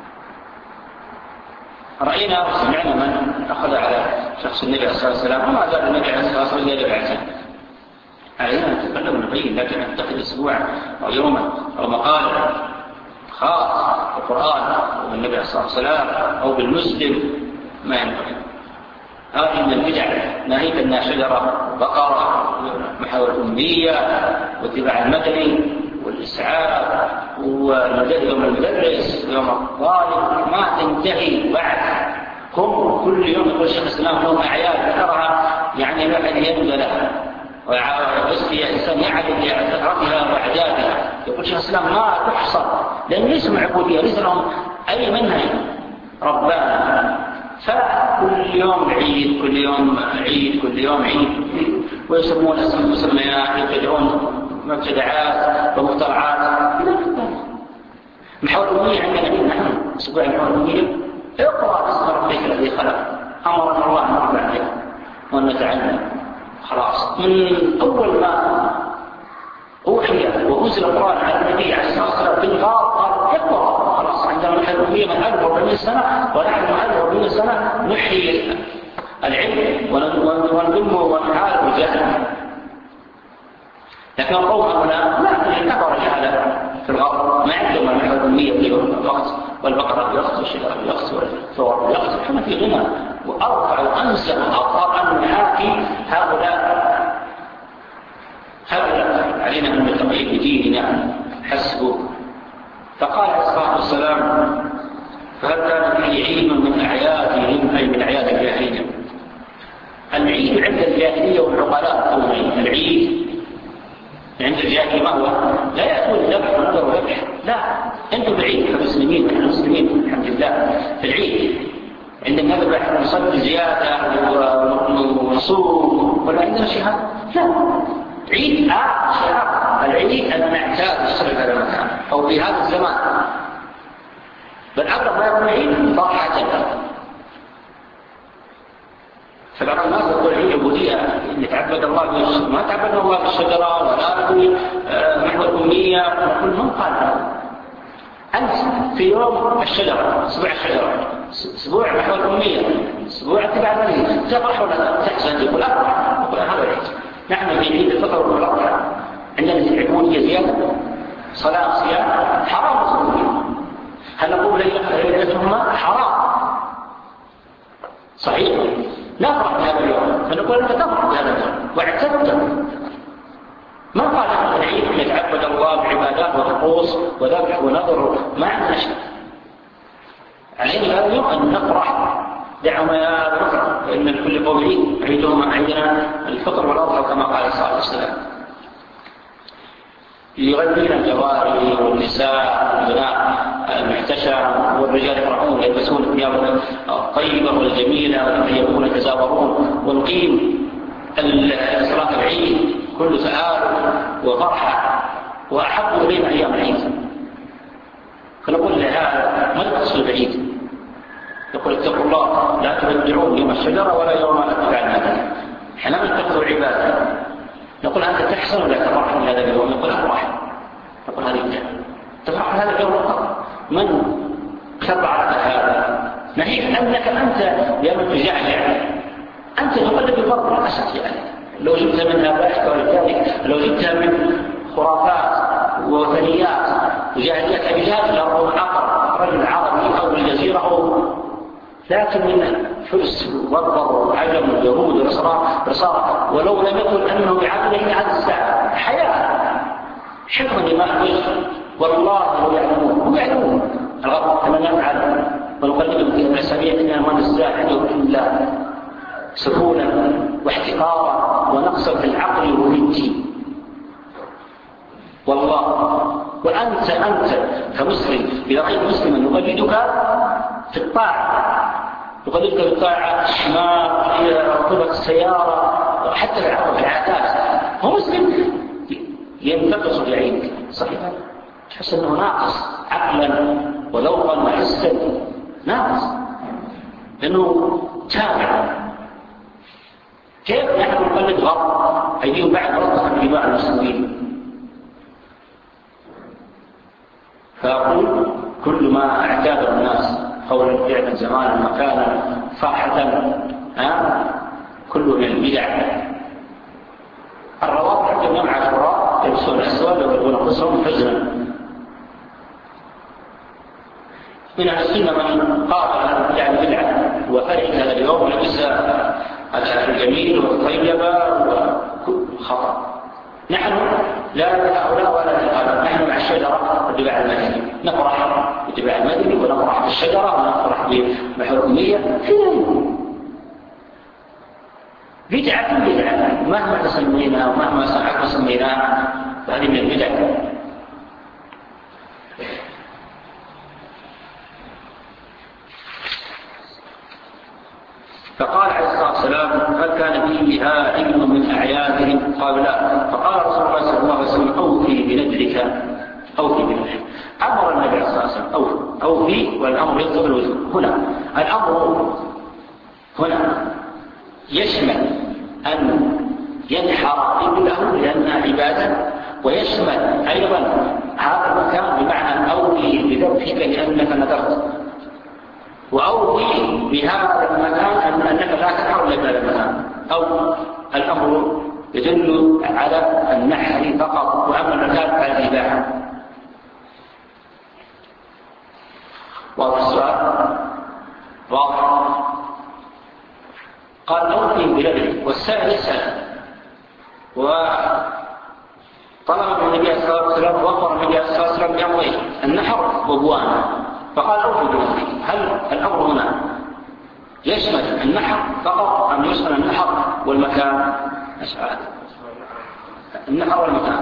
رأينا وسمعنا من أخذ على شخص النبي عليه الصلاة والسلام وما زال النبي عليه الصلاة والسلام يدعو عنه. علينا نتكلم ونبين لكن نتخذ أسبوعا أو يوما أو مقالا خاص بالقرآن أو بالنبي عليه الصلاة والسلام أو بالمسلم ما ينبغي. هذه من البدع ناهيك أنها شجرة بقرة محاور الأمية واتباع المدني والإسعاف ويوم المدرس ويوم الطالب ما تنتهي بعد كم كل يوم يقول الشيخ الإسلام يوم أعياد ذكرها يعني لا أحد ينزل لها ويسقي إنسان يعرف ذكرتها وأعدادها. يقول الشيخ الإسلام ما تحصر لأن ليس معبودية ليس لهم أي منهج ربنا. فكل يوم عيد كل يوم عيد كل يوم عيد ويسمون اسم مسميات يبتدعون مبتدعات ومخترعات. محور الأمية عندنا نحن أسبوع محور الأمية اقرأ اسم ربك الذي خلق أمرنا الله أن نرفع عليه وأن نتعلم خلاص. من أول ما أوحي وأنزل القرآن على النبي عليه الصلاة والسلام في الغار قال اقرأ خلاص. عندما نحن الأمية من ألف وأربعمائة سنة ونحن من ألف وأربعمائة سنة نحيي العلم ونضمه ونحارب الجهل. لكن القوم هنا لا كبر جهلا في الغرب ما عندهم من الأمية في الوقت والبقرة بيقص والشجرة بيقص والثور بيقص. نحن في غنى وأرفع وأنزل وأطهر أن نحاكي هؤلاء هؤلاء علينا أن نتقي بديننا حسبه. فقال عليه الصلاة والسلام فهل كان في عيد من أعيادهم أي من أعياد الجاهلية. العيد عند الجاهلية والعقلاء قومين. العيد عند الجاهلية ما هو لا يأتون ذبح ونذر ذبح لا أنتم بعيد كمسلمين ونحن مسلمين الحمد لله. في العيد عند نذبح نصدق نعمل زيادة ونصوم ولا عندنا شيء هذا؟ لا. عيد آه شعار العيد أن نعتاد الصلاة في هذا المكان أو في هذا الزمان، بل أقرب ما يكون عيد فرحة. فبعض الناس يقول عيد عبودية نتعبد الله بالشجرة، ما تعبد الله بالشجرة ولا بمحو الأمية، نقول من قال هذا؟ أنت في يوم الشجرة، أسبوع الشجرة، أسبوع محو الأمية، أسبوع اتباع المنهج، تفرح ولا تحزن؟ يقول أفرح. يقول هذا العيد. نحن في عيد الفطر والأضحى عندنا عبودية زيادة، صلاة صيام حرام صوم. هل نقول ليلتهما حرام؟ صحيح. نفرح بهذا اليوم، فنقول أنت تفرح بهذا اليوم واعتبرته. ما قال أن العيد نتعبد الله بعبادات وطقوس وذبح ونذر، ما عندنا شيء. علينا هذا اليوم أن نفرح. دعوا يا نفرح، فإن الكل قوم عيد، عيدهم عيدنا الفطر والأضحى كما قال صلى الله عليه وسلم. يغنين الجواري والنساء والبنات المحتشم، والرجال يفرحون يلبسون الثياب الطيبة والجميلة ويتطيبون يتزاورون، ونقيم صلاة العيد كل تآلف وفرحة، وأحب إلينا أيام العيد. فنقول لهذا ما تقصد العيد؟ يقول اتقوا الله لا تبدعون يوم الشجرة ولا يوم اتباع المنهج. احنا من تقصد عبادة نقول أنت تحسن ولا تفرح من هذا اليوم؟ نقول أفرح. نقول هذه الجنة تفرح من هذا اليوم فقط. من شرع لك هذا؟ نهيك أنك أنت يا من تجعجع، أنت تقلب الفرق الأسد. يعني لو جبت من آبائك ولذلك لو جبتها من خرافات ووثنيات وجاهليات أبيات لأرض عقر رجل عربي أو الجزيرة أو، لكن من فرس وبر وعجم ويهود ونصارى، ولو لم يكن أنه يعمل عن الساعة حياة حفظا لما الوجه. والله لو يعلمون هم يعلمون الغرب كما نفعل ونقلبهم في الأسابيع إننا ما نزداد إلا سهولا واحتقارا ونقصا في العقل وفي الدين. والله وأنت أنت كمسلم إذا رأيت مسلما يقلدك في الطاعة، يقلدك في الطاعة ما ركوبة السيارة حتى في العقل في العادات، هو مسلم ينتقص في عينك. صحيح تحس أنه ناقص عقلا وذوقا وحسا، ناقص لأنه تابع. كيف نحن نقلد غرب أيديهم بعد رضا في دماء المسلمين؟ فأقول كل ما اعتاد الناس قول فعلا زمانا مكانا فرحة ها كله من البدع. الروابط عندهم يوم عاشوراء يلبسون الأسود ويقولون أنفسهم حزنا. من أهل السنة من قاتل يعني بدعة وفرح هذا اليوم ولبس الجميل والطيبة وخطأ. نحن لا لهؤلاء ولا لهؤلاء، نحن مع الشجرة واتباع المدني، نفرح باتباع المدني ونفرح بالشجرة ونفرح بمحو الأمية. بدعة بدعة مهما تسمينا ومهما سميناها فهذه من البدع. فقال عليه الصلاة والسلام هل كان فيها علم من أعيادهم؟ قال لا. فقال رسول الله صلى الله عليه وسلم أوفي بنذرك أوفي بنذرك. أمر النبي عليه الصلاة والسلام أوفي أوفي والأمر يطلب الوجوب. هنا الأمر هنا يشمل أن ينحر ابنه لأنها عبادة، ويشمل أيضا هذا المكان بمعنى أوفي بذبحك لأنك نذرت، وأوفي بهذا المكان أنك لا تحر لك هذا المكان. أو الأمر يدل على النحر فقط، وأما المكان على الإباحة. واضح السؤال؟ واضح. قال أوفي بذبحك، والسائل يسأل وطلب من النبي صلى الله عليه وسلم وفر النبي صلى الله عليه وسلم يمضي النحر وبوانه، فقال أوفي بذبحك. هل الأمر هنا يشمل النحر فقط أم يشمل النحر والمكان؟ أسعاد النحر والمكان.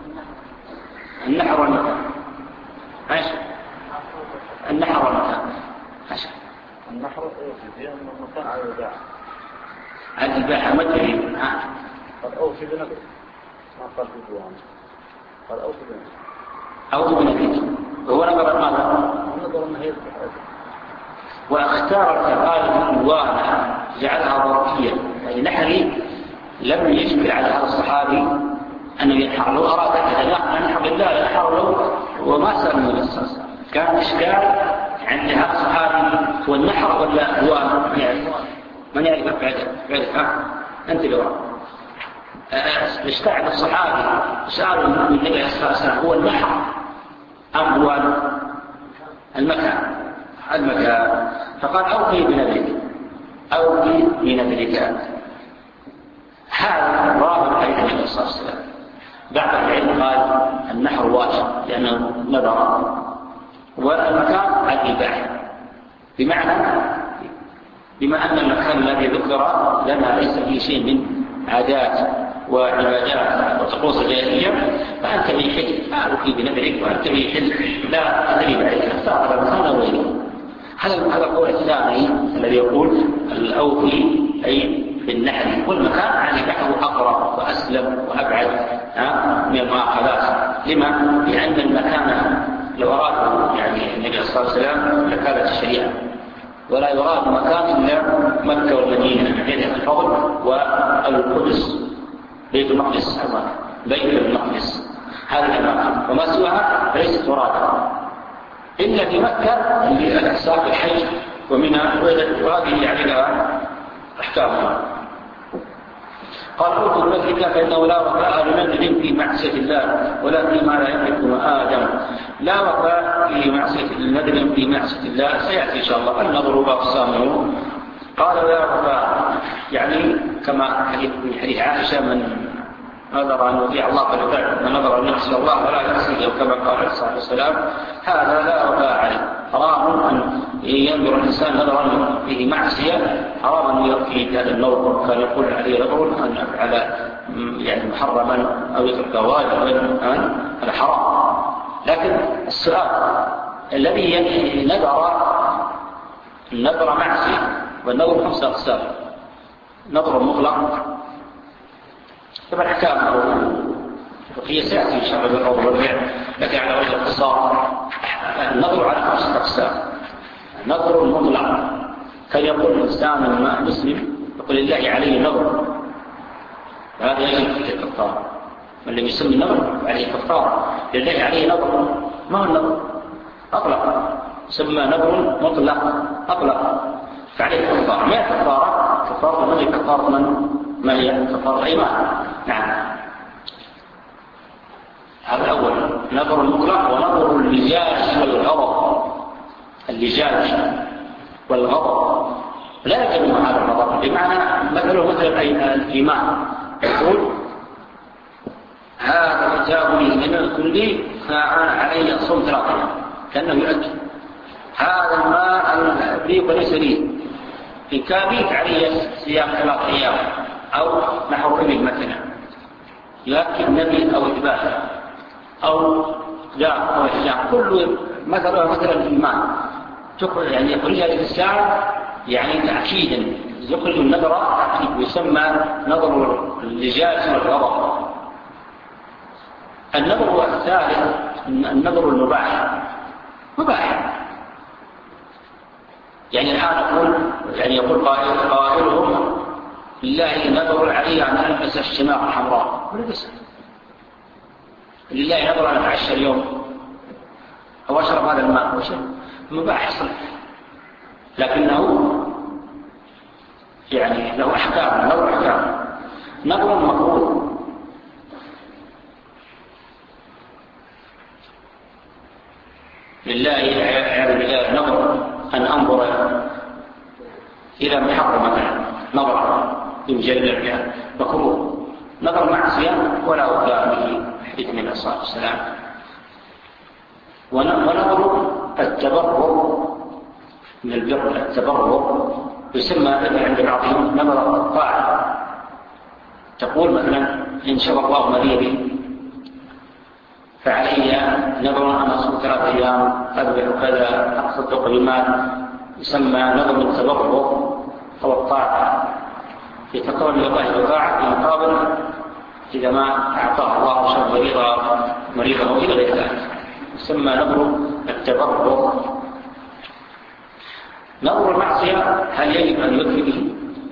النحر والمكان ايش؟ النحر والمكان ايش؟ النحر أوفي فيها مكان على الباحة على الباحة ما تريد قد أوفي بنفسه ما قال في الدوام قد أوفي بنفسه أوفي بنفسه هو نظر ماذا؟ نظر أنه يذبح واختار الفقال الوانة جعلها ظرفية يعني نحري لم يشكل على هذا الصحابي أنه ينحر لو أراد أن ينحر لله ينحر له وما سأل النبي صلى الله عليه وسلم كان إشكال عند هذا الصحابي هو النحر ولا الوانة من يعرف من يعرف بعد بعد ها أنت لو اشتعل الصحابي سأل من النبي صلى الله عليه وسلم هو النحر أم هو المكان المكان فقال أوفي بنذرك أوفي بنذرك هذا رابط أيضا النبي صلى الله عليه وسلم بعض العلم قال النحر واجب لأنه نذر والمكان الإباحة بمعنى بما أن المكان الذي ذكر لنا ليس فيه شيء من عادات وعبادات وطقوس الجاهلية فأنت في حل أوفي بنذرك وأنت في حل لا تدري عليك اختار المكان وغيره. هذا هذا القول الثاني الذي يقول الأوفي أي بالنحر والمكان يعني نحو أقرب وأسلم وأبعد من المؤاخذات لما؟ لأن المكان لو أراد يعني النبي صلى الله عليه وسلم لكانت الشريعة ولا يراد مكان إلا مكة والمدينة مدينة الفضل والقدس بيت المقدس بيت المقدس هذه الأماكن وما سواها ليست مرادا إلا في مكة اللي الأحساء في الحج ومن وهذه يعني لها أحكامها. قال أوتوا المسجد فإنه لا وفاء لمنزل في معصية الله ولا فيما لا يملك آدم لا وفاء في معصية المنزل في معصية الله سيأتي إن شاء الله النظر بأقسامه. قال لا وفاء يعني كما حديث من حديث عائشة من نظر أن يطيع الله فليطع من نظر أن يعصي الله فلا يعصيه كما قال عليه الصلاة والسلام هذا لا وفاء عليه حرام أن ينظر الإنسان نظرا فيه معصية حرام أن يؤتي هذا النظر كان يقول عليه نظر أن أفعل يعني محرما أو يترك واجبا هذا حرام. لكن السؤال الذي نظر النظر معصية والنظر خمسة أقسام نظر مطلق كما الحكام وهي سيأتي إن شاء الله بالعوض والبيع لكن على وجه الاختصار النظر على خمسة أقسام. نظر مطلق كان يقول الإنسان مسلم يقول لله عليه نظر هذا يجب فيه الكفارة من لم يسمي النظر عليه كفارة لله عليه نظر ما هو النظر أطلق سمى نظر مطلق أطلق فعليه كفارة ما هي كفارة كفارة من هي كفارة من ما هي كفارة الإيمان. نعم هذا الأول نظر المطلق ونظر اللجاج والغضب اللجاج والغضب لا يجب هذا الغضب بمعنى مثله مثل الإيمان يقول هذا كتاب لي من الكل فأنا علي أصوم ثلاثة أيام كأنه يؤكد هذا الماء الأبريق ليس لي في كابيت علي صيام ثلاثة أيام أو نحو إبل مثلا لكن نبي أو إثبات أو لا أو إحجام كل مثلا مثلا الإيمان يعني يخرجها الإنسان يعني تأكيدا يخرج النظر تأكيد ويسمى نظر اللجاج والغضب. النظر الثالث النظر المباح مباح يعني الآن أقول يعني يقول قائل قائلهم لله نظر علي أن ألبس الشماغ الحمراء ولبس لله نظر أن أتعشى اليوم أو أشرب هذا الماء وشرب مباح صلح لكنه يعني له أحكام نظر أحكام نظر مقبول لله يعني نظر أن أنظر إلى محرم مثلا نظر يجلل بها مكروه نظر معصية ولا وفاء به حديث النبي صلى الله عليه وسلم. ونظر التبرر من البر التبرر يسمى عند العظيم نظر الطاعة تقول مثلا إن شاء الله مريضي فعلي نظر أن أصوم ثلاثة أيام أذبح كذا أتصدق بالمال يسمى نظم التبرع أو الطاعة، يتقرب إلى الله بالطاعة في مقابل إذا ما أعطاه الله شر مريضا مريضا إلى غير ذلك، يسمى نظم التبرع. نظر المعصية هل يجب أن يوفي به؟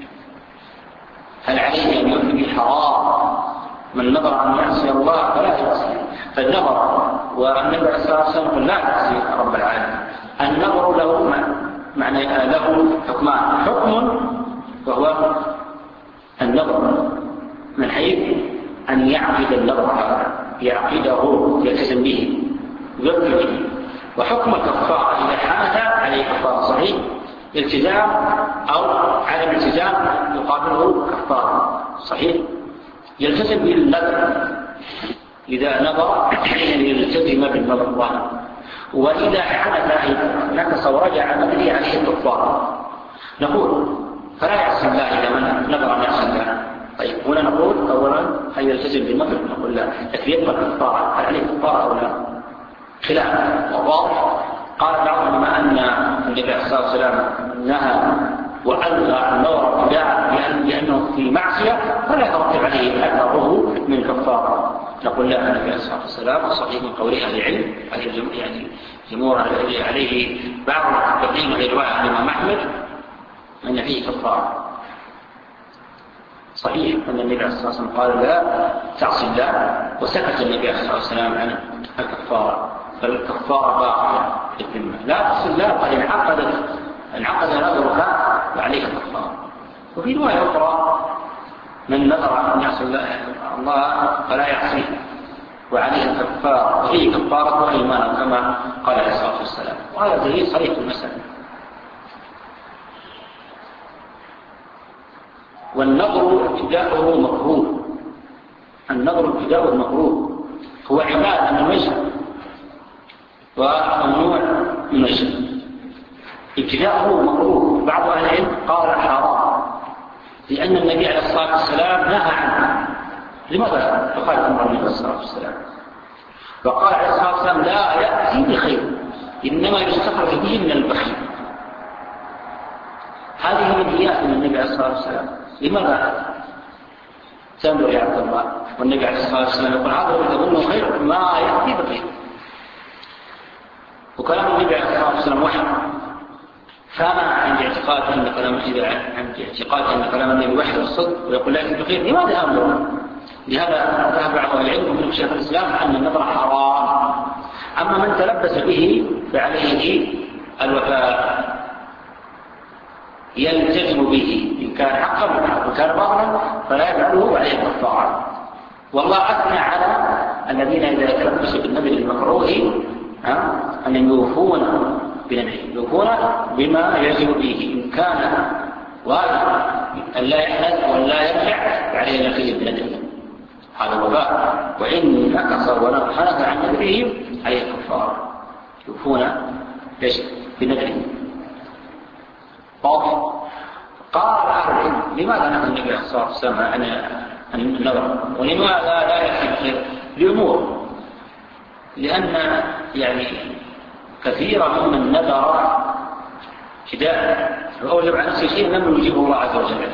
هل عليه أن يوفي به؟ حرام. من نظر أن يعصي الله فلا يعصي، فالنظر والنبي صلى الله عليه وسلم لا يعصي رب العالمين. النظر له معنى له حكمان، حكم وهو النظر من حيث أن يعقد النظر، يعقده يلتزم به يوفي به، وحكم الكفارة إذا حدث عليه كفارة صحيح التزام أو عدم التزام يقابله كفارة صحيح يلتزم بالنظر. إذا نظر يلتزم بالنظر الظاهر، وإذا حدث نكص ورجع عن نظره عليه الكفارة. نقول فلا يعصي الله إذا من نظر أن يعصي الله. طيب هنا نقول أولا هل يلتزم بالنظر؟ نقول لا، لكن يبقى الكفارة، هل عليه كفارة أو لا؟ خلاف وواضح. قال بعضهم بما أن النبي عليه الصلاة والسلام نهى وألغى النظر ابتداء لأنه في معصية فلا يترتب عليه أثره من كفارة. نقول لا، النبي عليه الصلاة والسلام الصحيح من قول أهل العلم يعني جمهور عليه بعض التقديم لرواية عن الإمام أحمد أن فيه كفارة. صحيح أن النبي عليه الصلاة والسلام قال لا تعصي الله، وسكت النبي عليه الصلاة والسلام عن الكفارة، فالكفارة باقية بالذمة. لا تعصي الله قد انعقدت انعقد نظرك وعليك الكفارة. وفي رواية أخرى من نظر أن يعصي الله فلا يعصيه وعليه الكفارة، وفيه كفارة أيمانه كما قال عليه الصلاة والسلام، وهذا دليل صريح في المسألة. والنظر ابتداؤه مكروه، النظر ابتداؤه مكروه، هو عبادة من وجه وممنوع من وجه. ابتداؤه مكروه، بعض أهل العلم قال حرام لأن النبي عليه الصلاة والسلام نهى عنه. لماذا يخالف أمر النبي عليه الصلاة والسلام؟ وقال عليه الصلاة والسلام لا يأتي بخير إنما يستخرج به من البخيل. هذه منهيات من النبي عليه الصلاة والسلام. لماذا تنظر يا عبد الله والنبي عليه الصلاة والسلام يقول هذا الذي تظنه خير ما يأتي بخير؟ وكلام النبي عليه الصلاة والسلام وحي، فما عند اعتقاد أن كلام إذا عند اعتقاد أن كلام النبي وحي والصدق ويقول لا يأتي بخير، لماذا أمر؟ لهذا ذهب بعض العلم ومنهم شيخ الإسلام أن النظر حرام. أما من تلبس به فعليه الوفاء، يلتزم به إن كان حقا وإن كان باطلا فلا يفعله عليه الكفارة. والله أثنى على الذين إذا تلبسوا بالنذر المكروه أن يوفون بنذره، يوفون بما يجب به. إن كان واجب أن لا يحدث ولا يرجع فعليه الأخير بنذره، هذا وفاء. وإن نكص ونحنث عن نذره عليه الكفارة، يوفون بنذره. قال أهل العلم لماذا نهى النبي عليه الصلاة والسلام عن النظر ولماذا لا يأتي بخير؟ لأمور، لأن يعني كثيرا ممن نذر ابتداء وأوجب عن نفسه شيء لم يجيبه الله عز وجل،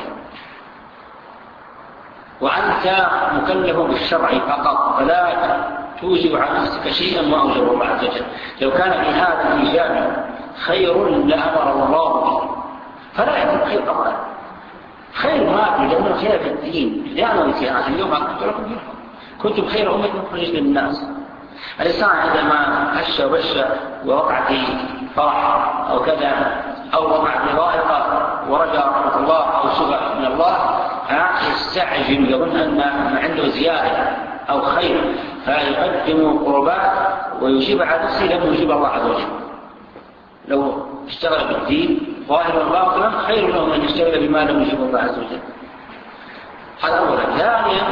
وأنت مكلف بالشرع فقط فلا توجب عن نفسك شيئا ما أوجب الله عز وجل. لو كان في هذا الإيجاب خير لأمر الله به، فلا يكون خير طبعا. خير ما في لأنه خير في الدين، لأنه انتهاء اليوم أكبر لكم منهم كنتم خير أمة مخرج للناس. الإنسان عندما هش وبش ووقع في فرح أو كذا أو وقع في ضائقة ورجى رحمة الله أو سبع من الله يستعجل يظن أن عنده زيادة أو خير فيقدم قربات ويجيب على نفسه لم يجيب الله عز وجل. لو اشتغل بالدين ظاهرا باطلا خير له من يشتغل بما لم يجيب الله عز وجل. هذا أولا. ثانيا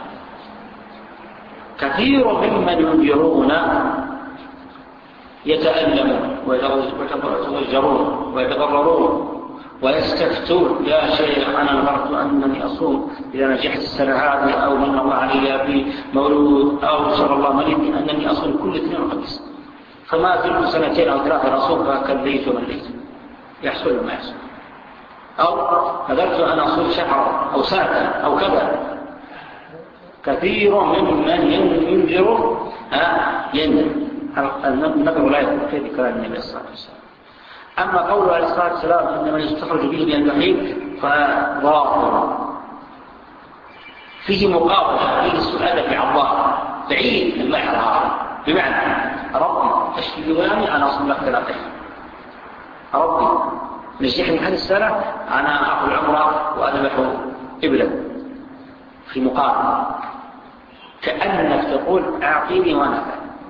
كثير ممن ينذرون يتألمون ويتضجرون ويتضررون ويستفتون يا شيخ أنا نظرت أنني أصوم إذا نجحت السنة هذه أو من الله علي في مولود أو شر الله مريض أنني أصوم كل اثنين وخميس، فما زلت سنتين أو ثلاثة أصوم فكليت ومليت. يحصل ما يحصل. أو نذرت أن أصوم شهرا أو سنة أو كذا. كثير ممن ينذر يندم. النذر لا يكون في كلام النبي صلى الله عليه وسلم. أما قوله عليه الصلاة والسلام إن من يستخرج به من البخيل فضاطر فيه مقابلة، فيه السؤال في الله بعيد المعنى هذا، بمعنى ربي اشفي غلامي أنا أصوم لك ثلاثين، ربي نجحني هذه السنة أنا أخذ عمره وأذبح إبلا، في مقابل كأنك تقول أعطيني وأنا.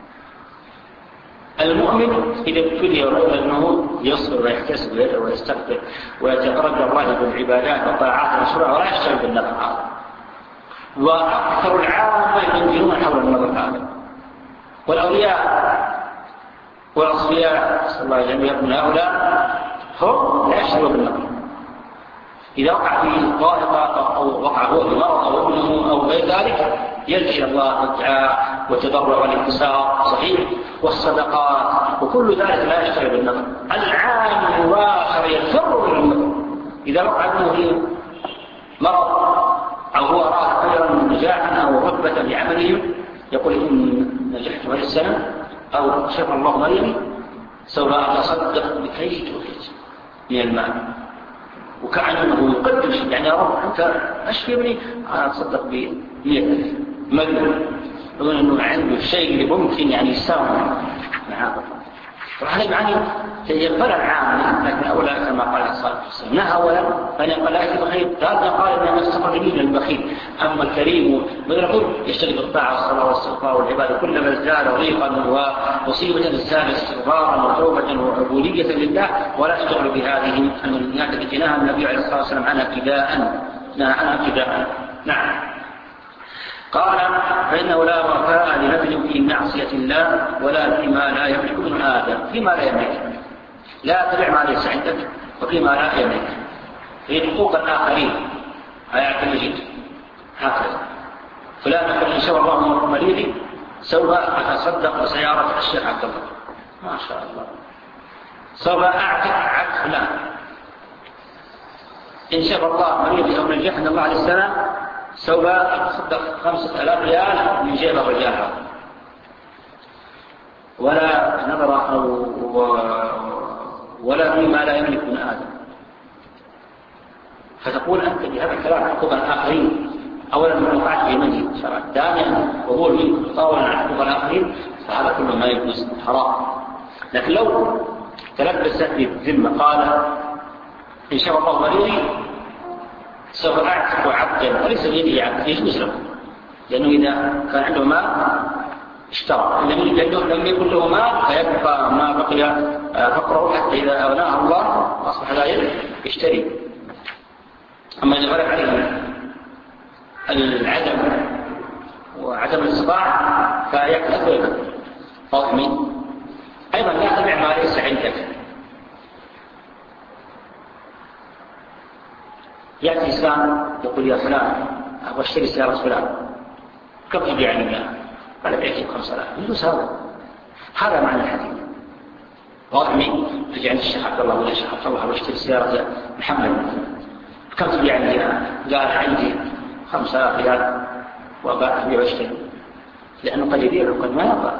المؤمن إذا ابتلي أنه يصبر ويحتسب ويدعو ويستغفر ويترجى الله بالعبادات والطاعات المشروعة ولا يشتغل بالنظر هذا. وأكثر العامة ينزلون حول النظر هذا، والأولياء والأصفياء صلى الله عليه وسلم من هؤلاء هم لا يشتغلوا بالنظر. إذا وقع في ضائقة أو وقع هو بمرض أو ابنه أو غير ذلك يلجأ الله والدعاء والتضرع والانكسار صحيح والصدقات وكل ذلك لا يشتغل بالنظر. العام الواخر يفر من النظر. إذا وقع ابنه في مرض أو هو أراد خيرا نجاحا أو رغبة بعملهم يقول إن نجحت هذه السنة أو شفى الله مريم سوف أتصدق بكي تؤخذ من المال، وكأنه يقدم شيء يعني يا رب أنت أشفي ابني أنا أتصدق بمئة مليون، يقول أنه عنده شيء اللي ممكن يعني يساوي مع هذا. وهذا يعني يقبل العام، لكن أولا كما قال صلى الله عليه وسلم نهى أولا فأن يقول لا يكون بخيل، ثالثا قال إنما استخرج من البخيل. أما الكريم ويقول يشتغل بالطاعة والصلاة والاستغفار والعبادة كلما ازداد ضيقا ومصيبة ازداد استغفارا وتوبة وعبودية لله ولا يشتغل بهذه المنهيات التي نهى النبي عليه الصلاة والسلام عنها ابتداء نهى عنها ابتداء. نعم. قال فإنه لا وفاء لنفل في معصية الله ولا فيما لا يملك ابن آدم، فيما لا يملك لا تبع ما ليس عندك وفيما لا يملك في حقوق الآخرين. آيات المجيد هكذا فلا نقول إن شاء الله مريضي سوف أتصدق بسيارة الشيخ عبد الله ما شاء الله، سوف أعتق عبد فلان إن شاء الله مريضي أو نجحنا الله عليه السلام سوف أتصدق خمسة آلاف ريال من جيب الرجال هذا، ولا نظر أو ولا فيما لا يملك من آدم. فتقول أنت بهذا الكلام حقوق الآخرين أولا من وقعت في منزل شرع، ثانيا قبول منك تطاولا عن حقوق الآخرين، فهذا كله ما يجوز حرام. لكن لو تلبس في الذمة قال إن شاء الله مريضي سوف أعتق عبدا وليس بيده عبد يجوز له، لأنه إذا كان عنده مال اشترى، لأنه لم يكن له مال فيبقى ما بقي فقره حتى إذا أغناه الله أصبح لا يشتري. أما إذا غلب عليه العدم وعدم الاستطاع فيكلف ويكلف فاطمي. أيضا لا تبع ما ليس عندك. يأتي إنسان يقول يا فلان أبغى أشتري سيارة فلان كم تبيعني منها؟ قال بعتي بخمسة آلاف. يجوز هذا، هذا معنى الحديث. واضحني تجي عند الشيخ عبد الله ولا الشيخ عبد الله أبغى أشتري سيارة محمد كم تبيعني منها؟ قال عندي خمسة آلاف ريال وأبغى أبيع وأشتري، لأنه قد يبيع وقد ما يبغى.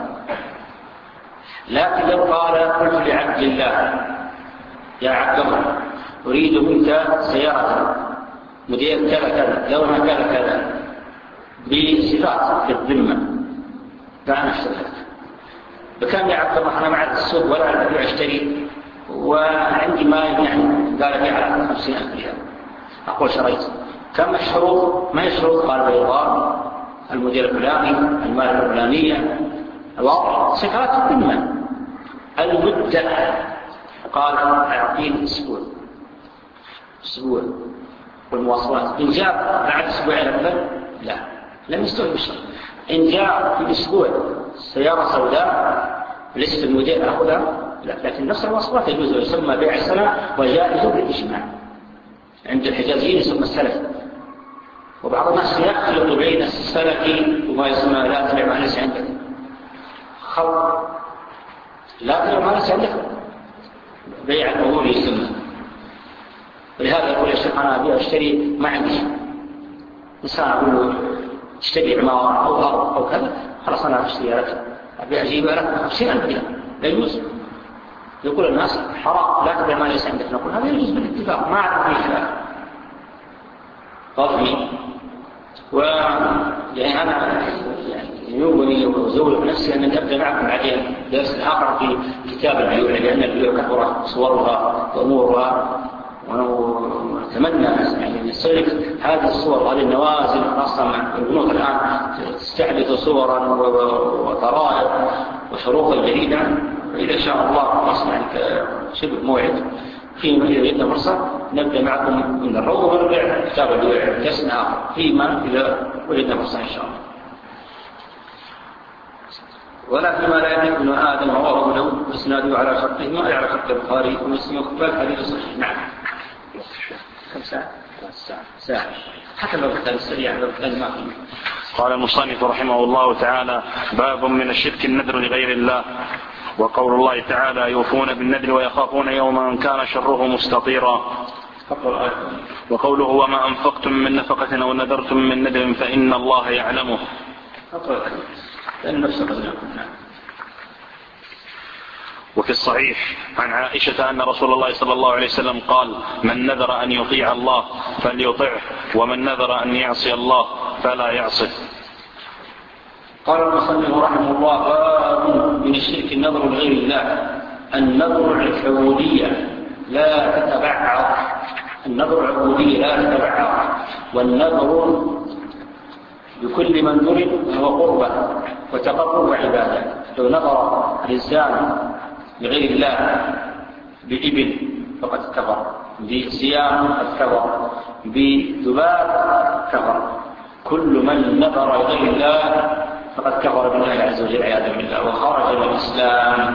لكن لو قال قلت لعبد الله يا عبد الله أريد منك سيارة موديل كذا كذا لونها كذا كذا بصفات في الذمة فأنا اشتريت بكم يا عبد الله أنا معك السوق ولا أبيع أشتري وعندي ما يعني قال بيع على خمسين ألف ريال. أقول شريت كم الشروط؟ ما الشروط؟ قال بيضاء المدير الفلاني المال الفلانية الواضح صفات الذمة. المدة قال أعطيني أسبوع أسبوع والمواصلات إن جاء بعد أسبوعين أكثر لا لم يستوعب الشرط. إن جاء في أسبوع سيارة سوداء ليست الموديل أخذها لا، لكن نفس المواصلات يجوز ويسمى بيع السنة وجائز بالإجماع عند الحجازيين يسمى السلف. وبعض الناس يخلط بين السلف وما يسمى لا تبع ما ليس عندك خلط لا تبع ما ليس عندك بيع الأمور يسمى ولهذا يقول يا شيخ أنا أبي أشتري ما عندي إنسان أقول له اشتري عمارة أو أرض أو كذا، خلاص أنا أشتري لك أبي أجيبها لك خمسين ألف درهم، لا يجوز. يقول الناس حرام لا تبيع ما ليس عندك، نقول هذا يجوز بالاتفاق ما عاد فيه خلاف قضي. ويعني أنا يعني يومني وزول نفسي أن أبدأ معكم بعدين درس آخر في كتاب البيوع، لأن البيوع كثرت صورها وأمورها، ونتمنى يعني نسلك هذه الصور هذه النوازل، خاصة مع البنوك الآن تستحدث صورا وطرائق وشروطا جديدة. فإذا شاء الله نصنع شبه موعد فيما إذا وجدنا فرصة نبدأ معكم من الروض ونرجع كتاب البيوع درس آخر فيما إذا وجدنا فرصة إن شاء الله. ولا فيما لا يملك ابن آدم رواه له واسناده على شرطهما أي على شرط البخاري ومسلم وكفاك حديث صحيح. نعم. كم ساعة؟ ساعة. ساعة. حتى لو كان السريع لو كان ما في. قال المصنف رحمه الله تعالى: باب من الشرك النذر لغير الله. وقول الله تعالى: يوفون بالنذر ويخافون يوما كان شره مستطيرا. وقوله: وما أنفقتم من نفقة أو نذرتم من نذر فإن الله يعلمه. وفي الصحيح عن عائشة أن رسول الله صلى الله عليه وسلم قال: من نذر أن يطيع الله فليطعه، ومن نذر أن يعصي الله فلا يعصه. قال المصنف رحمه الله: باب من الشرك النذر لغير الله. النذر العبودية لا تتبعض، النذر العبودية لا تتبعض، والنذر بكل من ذرب هو قربة وتقرب وعبادة. لو نذر الإنسان لغير الله بإبل فقد كفر، بصيام فقد كفر، بذباب كفر. كل من نذر لغير الله فقد كفر بالله عز وجل عياذا بالله وخرج من الإسلام.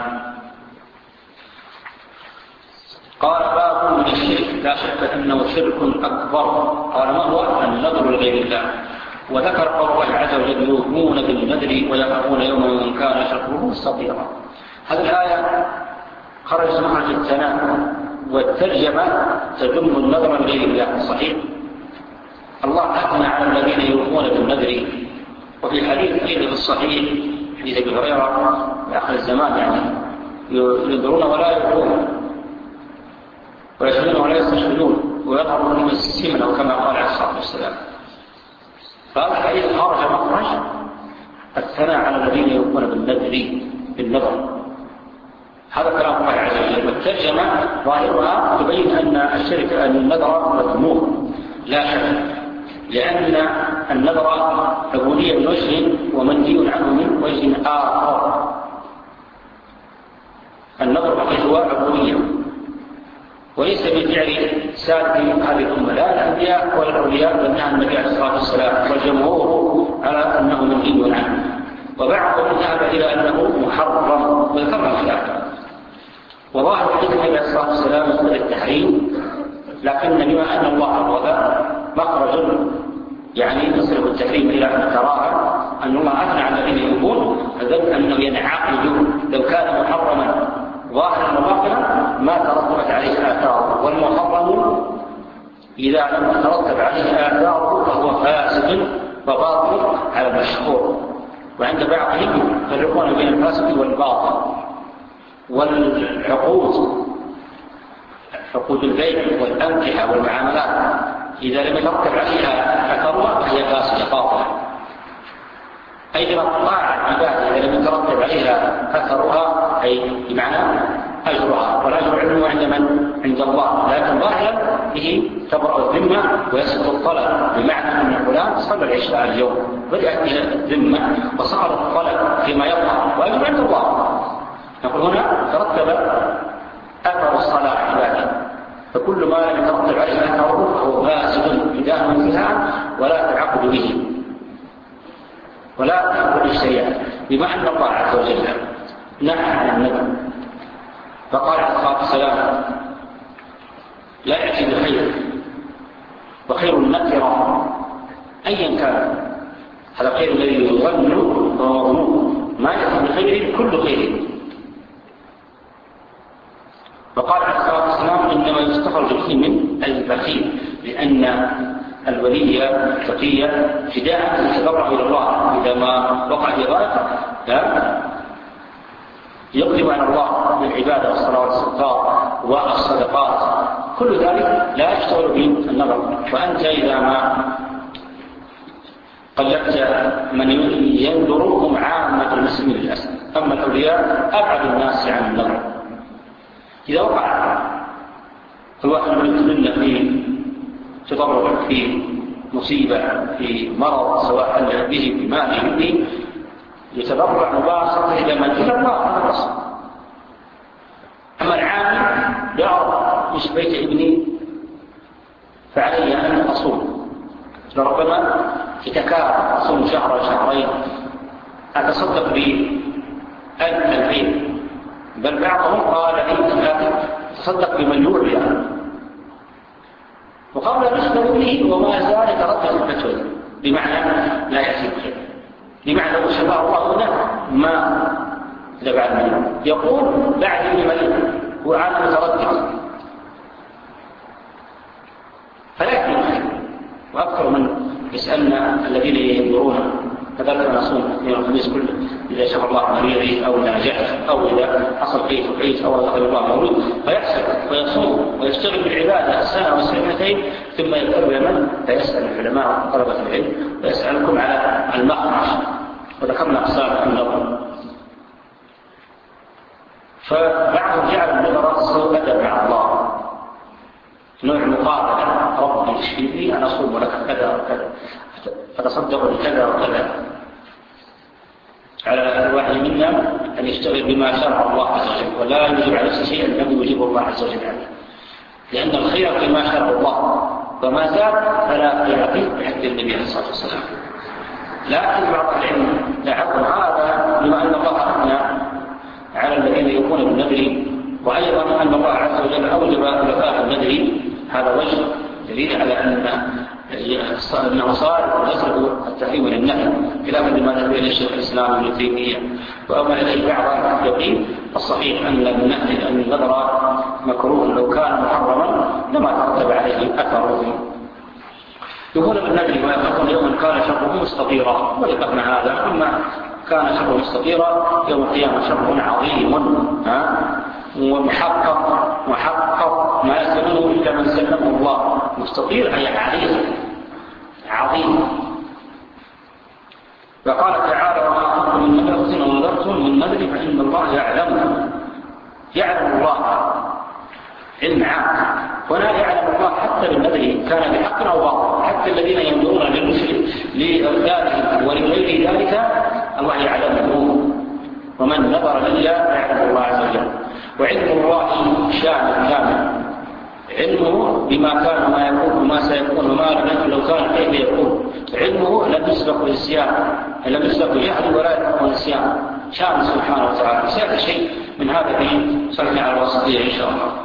قال: باب من الشرك لا شك أنه شرك أكبر. قال: ما هو؟ النذر لغير الله. وذكر قول الله عز وجل: يوفون بالنذر ويخافون يوما كان شره مستطيرا. هذه الآية خرجت مخرج الثناء، والترجمة تضم النذر لغير الله. صحيح الله أثنى على الذين يوفون بالنذر. وفي حديث أيضا في الصحيح حديث أبي هريرة آخر الزمان يعني ينذرون ولا يوفون ويشهدون ولا يستشهدون ويظهر منهم السمن أو كما قال عليه الصلاة والسلام. فهذا الحديث خرج مخرج الثناء على الذين يوفون بالنذر بالنذر. هذا كلام الله عز وجل. والترجمة ظاهرها تبين أن الشرك أن النذر مذموم لا شك، لأن النذر عبودية من وجه ومنهي عنه من وجه آخر. النذر هو عبودية وليس بفعل سائر هذه الأمة لا الأنبياء ولا الأولياء، بل نهى النبي عليه الصلاة والسلام والجمهور على أنه منهي عنه، وبعضهم ذهب إلى أنه محرم وذكرنا خلافه. وظاهر حديث النبي عليه الصلاة والسلام يقول التحريم، لكن بما أن الله عرض مخرج يعني يصرف التحريم إلى أن تراها أن الله أثنى على الذين يوفون، فذلك أنه ينعقد لو كان محرما ظاهرا وباطنا ما ترتبت عليه آثاره، والمحرم إذا لم تترتب عليه آثاره فهو فاسد وباطل على المشهور. وعند بعضهم يفرقون بين الفاسد والباطل. والعقود عقود البيع والأنكحة والمعاملات إذا لم يترتب عليها أثرها فهي فاسدة باطلة. أيضا الطاعة العبادة إذا لم يترتب عليها أثرها أي بمعنى أجرها، والأجر علمه عند من؟ عند الله، لكن ظاهرا به تبرأ الذمة ويسقط الطلب، بمعنى أن فلان صلى العشاء اليوم بدأت به الذمة وسقط الطلب فيما يظهر وأجر عند الله. نقول هنا ترتب أثر الصلاة عبادة، فكل ما لم يترتب عليه أثره فهو فاسد بداية انتهاء ولا تعقد به ولا تعقد الشريعة، بما أن الله عز وجل نهى عن النذر فقال عليه الصلاة والسلام: لا يأتي بخير، وخير النكرة أيا كان. هذا خير الذي يظن وهو مظنون، ما يأتي بخير كل خير. وقال عليه الصلاة والسلام: إنما يستخرج الخير من البخيل، لأن الولي التقي فداء يتضرع إلى الله إذا ما وقع في غايته لا يقدم على الله بالعبادة والصلاة والصدقات والصدقات، كل ذلك لا يشتغل بالنظر. وأنت إذا ما قلبت من ينظرهم عامة المسلمين للأسف، أما الأولياء أبعد الناس عن النظر. إذا وقع الواحد من يتمنى في تضرع في مصيبة في مرض سواء حل به بماله به يتضرع مباشرة إلى من إلى الله، هذا الأصل. أما العامل يعرض مش بيت ابني فعلي أن أصوم، لربما يتكاثر أصوم شهر شهرين أتصدق بألف ألفين، بل بعضهم قال إن تصدق بمليون ريال، وقبل أن يشتغل به وما زال يتردد الفتوى، بمعنى لا يأتي بخير، بمعنى لو شفاء الله هنا ما لبعد منه يقول بعد المليون وعاد متردد فلا يأتي بخير. وأكثر من يسألنا الذين ينظرون كذلك نصوم يوم الخميس كله إذا شاف الله مريض أو ناجح أو إذا حصل كيف وعيد أو دخل الله مولود فيحسب ويصوم ويشتغل بالعبادة السنة والسنتين ثم يذهب يمن فيسأل العلماء وطلبة العلم ويسألكم على المخرج، وذكرنا أقسام النظر. فبعضهم جعل النظر سوء أدب مع الله، نوع مقابلة، ربي اشفيني أنا أصوم لك كذا وكذا فتصدق بكذا وكذا. على الواحد منا أن يشتغل بما شرع الله عز وجل، ولا يجب على نفسه شيئا لم يجيبه الله عز وجل عليه، لأن الخير فيما شرع الله وما زاد فلا خير فيه بحق النبي عليه الصلاة والسلام. لكن بعض العلم لاحظوا هذا بما أن الله أثنى على الذين يكون بالنذر، وأيضا أن الله عز وجل أوجب وفاء النذر، هذا وجه دليل على أن أنه صار يسرد التحريم للنهي، خلافا لما ذهب إليه الشيخ الإسلام ابن تيمية. وأما إليه بعض يقين الصحيح أن النهي أن النذر مكروه لو كان محرما لما ترتب عليه أثره. يقول بالنذر ويخافون يوما كان شره مستطيرا، وذكرنا هذا. أما كان شره مستطيرا يوم القيامة شر عظيم ومحقق محقق ما يسلمه إلا من سلمه الله. مستطير أي عظيم عظيم. وقال تعالى وما أنتم من نذر ونذرتم من نذر فإن الله يعلمه، يعلم الله علم عام. هنا يعلم الله حتى بالنذر كان بحق أو باطل، حتى الذين ينظرون للمشرك لأولادهم ولغير ذلك الله يعلمه. ومن نذر لله يعلم الله عز وجل. وعلم الله شامل كامل، علمه بما كان وما يكون وما سيكون وما لم يكن لو كان كيف يكون. علمه لم يسبق بالنسيان، لم يسبق بجهل ولا يسبق بالنسيان، شامل سبحانه وتعالى. سيأتي شيء من هذا في صلنا على الوسطية إن شاء الله.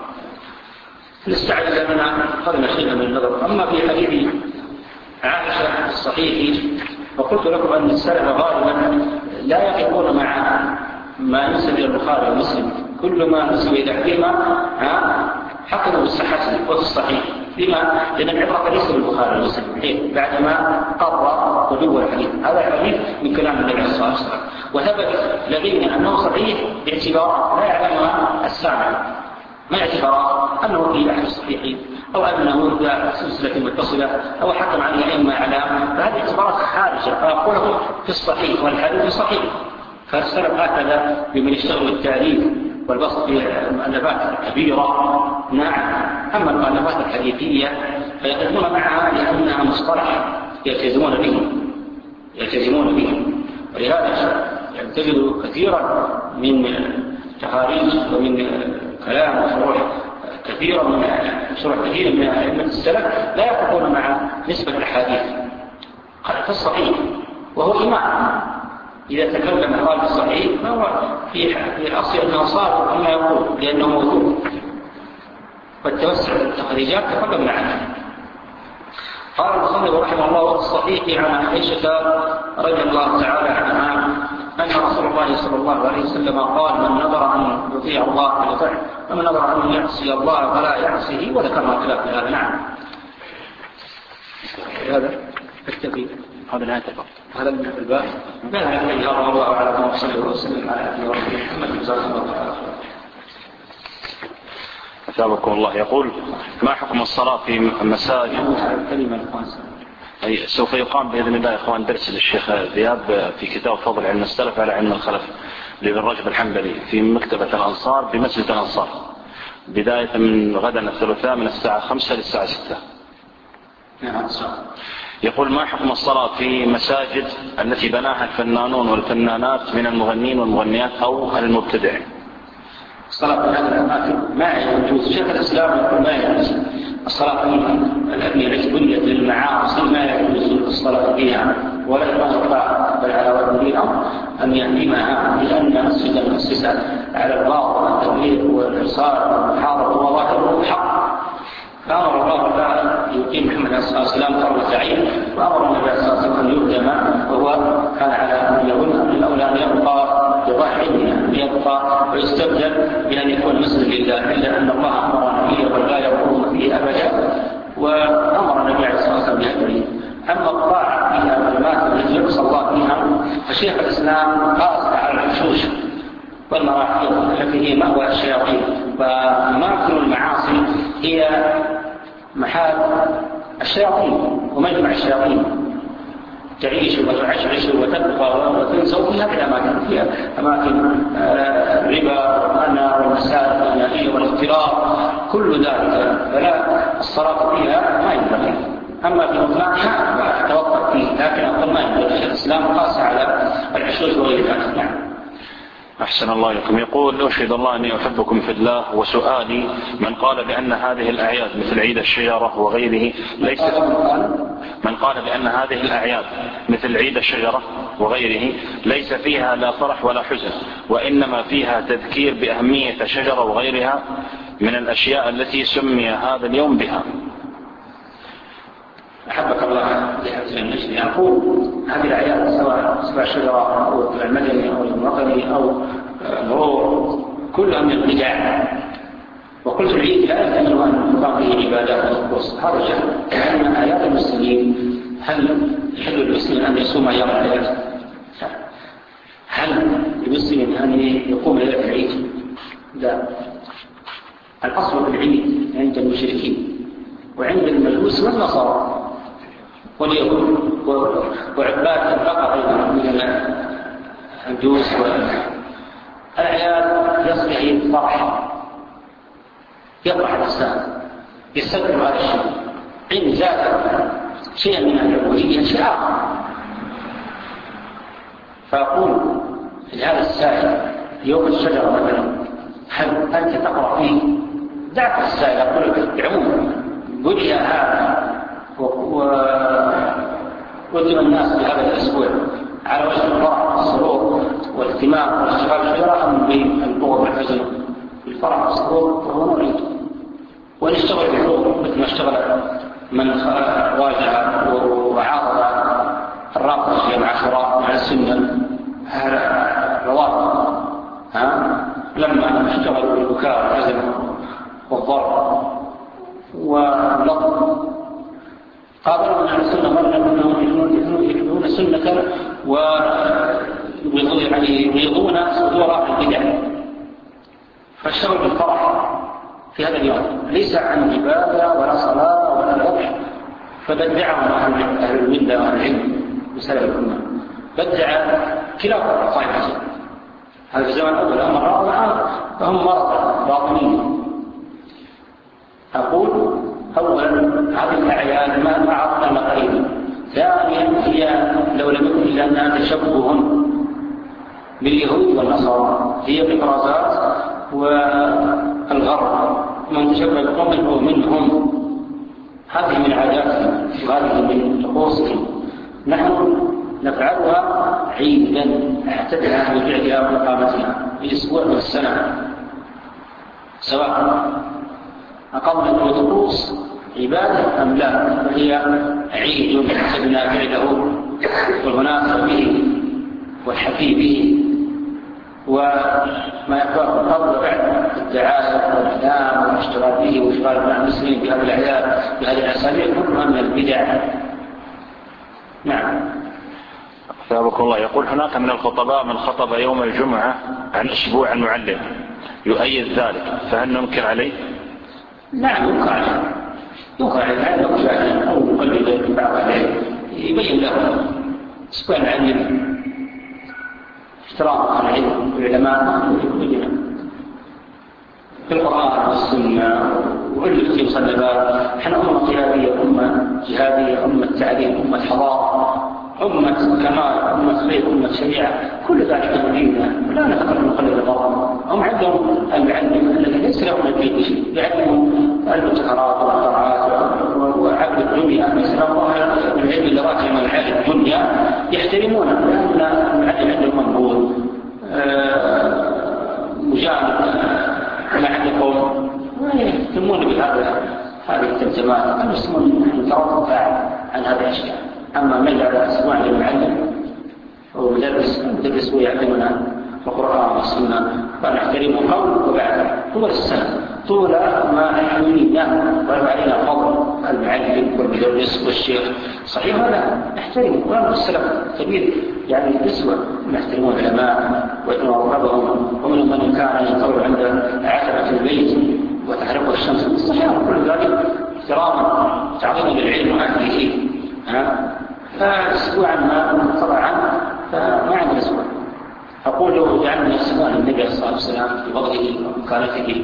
نستعد لنا أخذنا شيئا من النظر. أما في حديث عائشة الصحيح وقلت لكم أن السلف غالبا لا يقفون مع ما ينسب إلى البخاري ومسلم، كل ما نسب إلى أحدهما حكموا بالصحة والصحيح. لما؟ لأن العبرة ليس بالبخاري ومسلم بعدما قرر قدوم الحديث. هذا الحديث من كلام النبي عليه الصلاة والسلام، وثبت لدينا أنه صحيح باعتبارات لا يعلمها السامع، ما اعتبارات أنه في أحد الصحيحين أو أنه سلسلة متصلة أو حكم عن الأئمة على، فهذه اعتبارات خارجة. فأقولهم في الصحيح والحديث صحيح. فالسلف هكذا بمن يشتغل بالتأليف والبسط في المؤلفات الكبيرة. نعم. أما المؤلفات الحديثية فيقدمون معها لأنها مصطلح يلتزمون به يلتزمون به ولهذا يعني تجد كثيرا من تخاريج ومن كلام وشروح كثيرا من شروح كثير من أئمة السلف لا يقفون مع نسبة الأحاديث في الصحيح، وهو إمام إذا تكلم قال الصحيح فهو في الأصل أنه صار كما يقول لأنه موجود. والتوسع التخريجات تقدمنا عنه. قال المصنف رحمه الله الصحيح عن عائشة رضي الله تعالى عنها أن رسول الله صلى الله عليه وسلم قال: من نظر أن يطيع الله فليطع، ومن نظر أن يعصي الله فلا يعصيه، وذكرنا خلاف هذا. نعم. هذا التفيد هذا نهاية هذا من الباب. لا الذي هذا الله على ما صلى الله وسلم على عبده ورسوله محمد صلى الله عليه وسلم. أثابكم الله. يقول: ما حكم الصلاة في مساجد؟ أي سوف يقام بإذن الله يا إخوان درس للشيخ ذياب في كتاب فضل علم السلف على علم الخلف لابن رجب الحنبلي في مكتبة الأنصار بمسجد الأنصار، بداية من غدا الثلاثاء من الساعة خمسة للساعة ستة. يقول: ما حكم الصلاة في مساجد التي بناها الفنانون والفنانات من المغنين والمغنيات أو المبتدعين؟ الصلاة في هذه الأماكن ما يجوز. شيخ الإسلام يقول ما يجوز الصلاة في الأبنية التي بنيت للمعاصي، ما يجوز الصلاة فيها ولا ينفع، بل على وجه الأمر أن يهدمها، لأن مسجد المؤسسة على الباطل والتبليغ والإرسال والمحاربة وظاهره حق. فأمر الله تعالى يقيم محمد صلى الله عليه وسلم قرة عين، وأمر النبي صلى الله عليه وسلم أن يهدم، وهو كان على أن يقول من الأولى أن يبقى بضاحي أن يبقى ويستبدل بأن يكون مسجد لله، إلا أن الله أمر نبيه ولا يقوم فيه أبدا، وأمر النبي عليه الصلاة والسلام بهدمه. أما الطاعة فيها والمات التي يقصى الله فيها، فشيخ الإسلام قاس على الحشوش والمراحيض التي هي مأوى الشياطين، وأماكن المعاصي هي محال الشياطين ومجمع الشياطين، تعيش وتعشعش وتبقى وتنسوا في هذه الأماكن. فيها أماكن الربا والمنى والمسائل والنائية والاختلاط، كل ذلك، فلا الصلاة فيها ما ينبغي. أما في مطلعها فأتوقف فيه، لكن أقول ما ينبغي. الشيخ الإسلام قاس على الحشوش وغير ذلك. نعم. أحسن الله إليكم. يقول: أشهد الله أني أحبكم في الله، وسؤالي: من قال بأن هذه الأعياد مثل عيد الشجرة وغيره ليس من قال بأن هذه الأعياد مثل عيد الشجرة وغيره ليس فيها لا فرح ولا حزن، وإنما فيها تذكير بأهمية الشجرة وغيرها من الأشياء التي سمي هذا اليوم بها؟ أحبك الله لحفظ النجم. يقول هذه الأعياد سواء سواء الشجرة أو المدني أو الوطني أو مرور كلها من البدع، وكل العيد لا يمكن أن تقام فيه عبادات وطقوس. هذا جهل، لأن آيات المسلمين هل يحل للمسلم أن يصوم أيام العيد؟ هل للمسلم أن يقوم ليلة العيد؟ لا. الأصل في العيد عند المشركين وعند المجوس والنصارى واليهود وعباد البقر أيضا من الهندوس. الأعياد يصبح فرحا، يفرح الإنسان، يستقبل هذا الشيء، إن زاد شيئا من العبودية شيء آخر. فأقول لهذا السائل يوم الشجرة مثلا، هل أنت تقرأ فيه؟ دعك السائل، أقول بعموم بني هذا وقدم الناس في هذا الأسبوع على وجه الفرح والسرور والاهتمام والاشتغال الشجرة، أم بالبغض والحزن؟ بالفرح والسرور وهو نريد، ونشتغل بالحب مثل ما اشتغل من واجه وعارض الراقص في العشرات مع السنة رواه، ها لما اشتغلوا بالبكاء والحزن والضرب واللطم، قابلوا عن السنة مرة أنهم يحبون سنة ويغيظون صدور البدع، فاشتغلوا بالفرح في هذا اليوم، ليس عن عبادة ولا صلاة ولا ذبح. فبدعهم أهل الملة وأهل العلم بسبب الأمة، بدع كلاهما الطائفتين. هذا في الزمن الأول، أما الرابع الآن فهم مرضى باطنيين. أقول أولا هذه الأعياد ما عرفنا قريبا. ثانيا هي لو لم يكن إلا أنها تشبه باليهود والنصارى، هي إفرازات والغرب، من تشبه بقوم هو منهم. هذه من عاداتهم وهذه من طقوسهم، نحن نفعلها عيدا اعتدنا بفعلها وإقامتها في أسبوع من السنة، سواء أقمنا الطقوس عبادة أم لا، فهي عيد اعتدنا فعله والمناسب به. والحفي به وما يقرأ القول بعد الدعاية والإعلام والاشتغال به واشتغال مع المسلمين بهذه الأعياد بهذه الأسابيع كلها من البدع. نعم. ثابك الله. يقول هناك من الخطباء من خطب يوم الجمعة عن أسبوع المعلم يؤيد ذلك، فهل ننكر عليه؟ نعم ينكر عليه، ينكر عليه هذا مشاهد أو مقلد بعض عليه يبين له أسبوع المعلم احترام العلم والعلماء يبين في القرآن والسنة وألف في مصنفات. نحن أمة قيادية، أمة جهادية، أمة تعليم، أمة حضارة، أمة كمال، أمة خير، أمة شريعة، كل ذلك ديننا ولا نقدر نقلد الغرب. هم عندهم المعلم الذي ليس لهم الدين شيء، يعلمهم المبتكرات والاختراعات وعبد الدنيا، ليس لهم العلم اللغات من العلم الدنيا يحترمونه، لأن المعلم عندهم منبوذ مجانب ما عندكم ويهتمون بهذا هذه التلزمات. المسلمون يترفع عن هذه الأشياء. أما من على أسبوع للمعلم أو مدرس مدرس ويعلمنا القرآن والسنة فنحترمه قبل وبعد طول السنة، طول ما حملنا وعلينا فضل المعلم والمدرس والشيخ. صحيح هذا نحترمه، ولا السلف كبير يعني أسوأ نحترمون العلماء ونرغبهم، ومن من كان ينطلب عند عتبة البيت وتحرقه الشمس. صحيح كل ذلك احتراما تعظيما للعلم وأهله. ها فأسبوعا ما طبعا فما عندنا أسبوع. أقول لو جعلنا أسبوعا للنبي صلى الله عليه وسلم في فضله ومكانته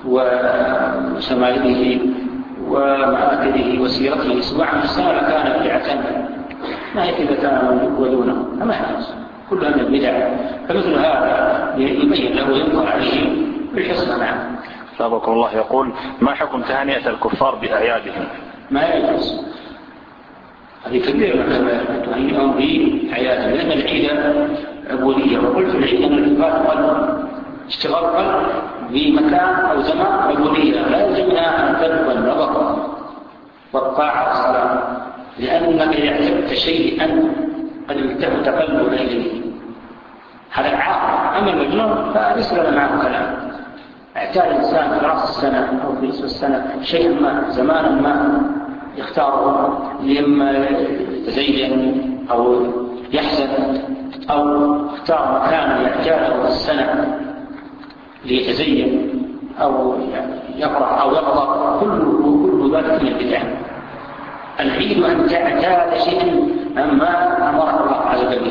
وشمائله ومآثره وسيرته أسبوعا في السنة لكان بدعة ما هي إذا كان ودونه فما يحدث كلها من البدع. فمثل هذا يبين له وينكر عليه بالحسنى. نعم. سابق الله. يقول ما حكم تهنئة الكفار بأعيادهم؟ ما يجوز، هذه كبيرة من تهنئهم بأعيادهم، لأن العيد عبودية. وقلت العيد أن الاشتغال قلب اشتغال قلب بمكان أو زمان عبودية، لا يلزمنا أن تلقى النظر والطاعة والصلاة، لأنك إذا اعتبت شيئا قد التفت قلبك إليه هذا العاقل. أما المجنون فليس لنا معه كلام. اعتاد الإنسان في رأس السنة أو في نصف السنة شيئا ما زمانا ما يختاره لما يتزين أو يحزن، أو اختار مكانا يحتاجه في السنة ليتزين أو يفرح أو يغضب، كله كل ذلك من البدع. العيد أن تعتاد شيئا ما أمرك الله عز وجل.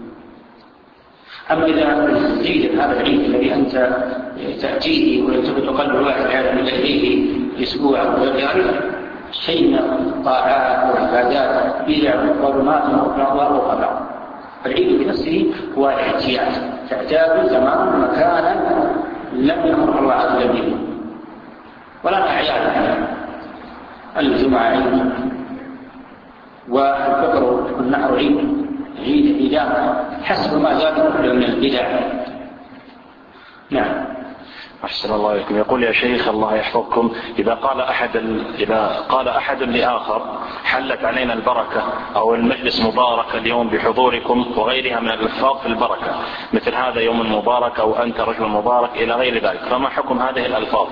أما إذا العيد هذا العيد الذي أنت تأتيه ويلتفت قلب الواحد على إليه أسبوع أو يعرف شيء من الطاعات والعبادات بدع وظلمات وأقوال وقبع. العيد بنفسه هو اعتياد، تعتاد زمان مكانا لم يأمر الله عز وجل. ولا أعياد الجمعة عيد والفطر والنحر عيد عيد عيدان حسب ما زاد كله من البدع. نعم. أحسن الله إليكم. يقول يا شيخ الله يحفظكم إذا قال أحد إذا قال أحد لآخر حلت علينا البركة أو المجلس مبارك اليوم بحضوركم وغيرها من الألفاظ في البركة مثل هذا يوم مبارك أو أنت رجل مبارك إلى غير ذلك، فما حكم هذه الألفاظ؟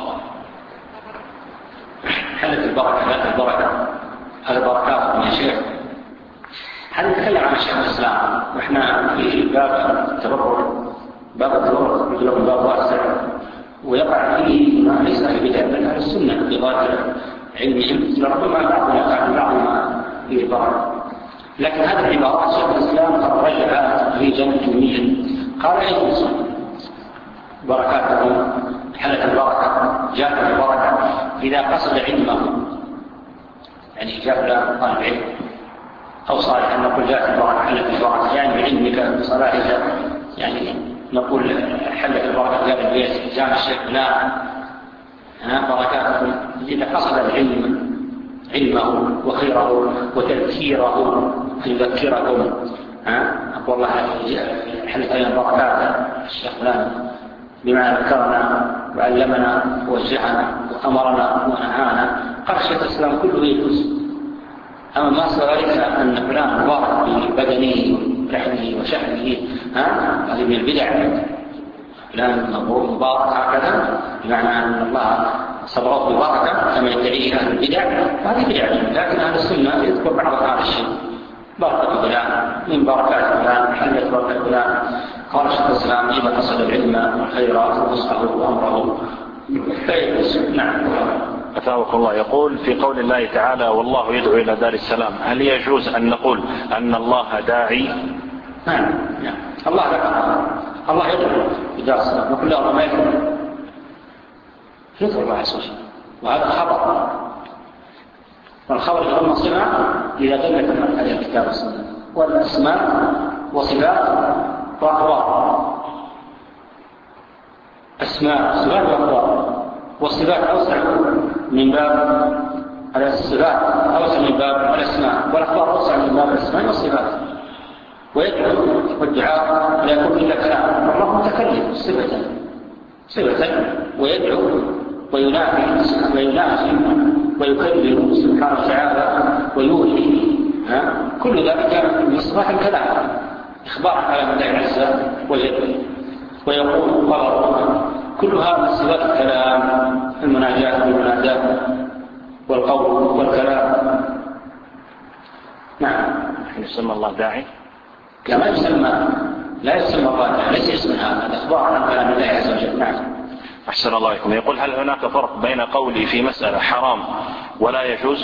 حلت البركة لا البركة هذا بركات يا شيخ. هذا نتكلم عن الشيخ الإسلام وإحنا في باب التبرك. باب التبرك مثل باب واسع ويقع فيه ما ليس أهل البدع بل أهل السنة بظاهر علمهم، ربما بعضنا يقع في بعض ما فيه بركة. لكن هذه العبارات شيخ الإسلام قد رجع تخريجا علميا قال أيضا بركاتهم حلت البركة جاءت البركة إذا قصد علمه، يعني جاء له طالب علم أو صالح أن نقول جاءت البركة حلت البركة يعني بعلمك بصلاحك، يعني نقول حلت البركة جاء البيت جاء الشيخ فلان بركاتكم. إذا قصد العلم علمه وخيره وتذكيره يذكركم أقول الله حلت علينا البركات الشيخ فلان بما ذكرنا وعلمنا ووجهنا وأمرنا ونهانا. قال الشيخ الإسلام كله يجوز. أما ما سوى ذلك أن فلان مبارك ببدنه لحمه وشحمه، ها هذه من البدع. فلان مبارك هكذا بمعنى أن الله صبغه ببركة كما يدعي أهل البدع، هذه بدع. لكن أهل السنة يذكر بعض هذا الشيء، بركة فلان من بركات فلان، حلت بركة فلان. قال شيخ الإسلام: إذا قصد العلم والخيرات ونصحه وأمره فيجوز. نعم. أثابك الله. يقول في قول الله تعالى: والله يدعو إلى دار السلام، هل يجوز أن نقول أن الله داعي؟ نعم. نعم. الله ذكر الله يدعو إلى دار السلام، وكل الله ما يدعو يذكر الله عز وجل، وهذا خبر، والخبر يضمن صفة إذا دلت على الكتاب والسنة، والأسماء وصفات وأخبار. أسماء صفات وأخبار، والصفات أوسع من باب الصفات، أوسع من باب الأسماء، والأخبار أوسع من باب الأسماء والصفات. ويدعو والدعاء لا يكون إلا كلام، الله متكلم صفة صفة، ويدعو وينافي وينافي ويكلم سبحانه وتعالى ويوحي، كل ذلك من صفات الكلام، إخبار على الله عز وجل. ويقول قال كل هذا من صفات الكلام، المناجاة والمناداة والقول والكلام. نعم. يسمى الله داعي؟ كما يسمى، لا يسمى الله داعي، ليس اسم هذا، الإخبار عن كلام الله عز وجل. نعم. أحسن الله عليكم. يقول: هل هناك فرق بين قولي في مسألة حرام ولا يجوز؟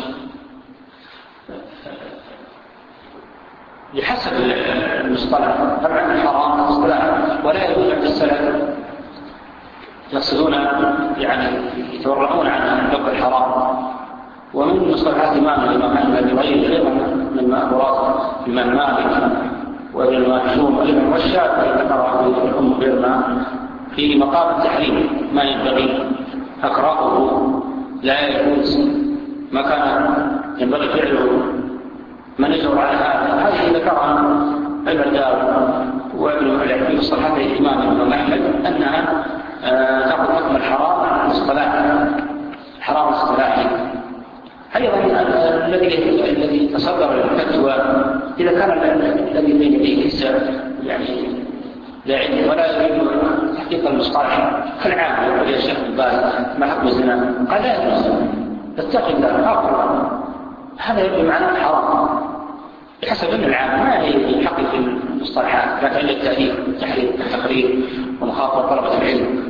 بحسب المصطلح. طبعا الحرام مصطلح ولا يجوز عند السلف، يقصدون يعني يتورعون عن اللفظ الحرام. ومن مصطلحات إمام الإمام أحمد وغيره من مأمورات الإمام مالك وابن الماجشون والإمام والشافعي ذكر في الأم غيرنا في مقام التحريم ما ينبغي أقرأه لا يجوز، ما كان ينبغي فعله من يجور على هذا. هذه ذكرها البرداوي وابن العلي في صحيح الإمام الإمام أحمد أنها تأخذ حكم الحرام على الاصطلاح، الحرام الاصطلاحي. أيضا الذي الذي تصدر الفتوى إذا كان الذي بين يديه ليس يعني لا علم ولا يريد تحقيق المصطلح كالعام، يقول يا شيخ الباز ما حكم الزنا؟ قال لا يجوز، اتق الله أقرأ. هذا يبدو معناه الحرام بحسب أن العام ما يحقق المصطلحات، لكن إلا التأليف والتحرير والتقرير ومخاطبة طلبة العلم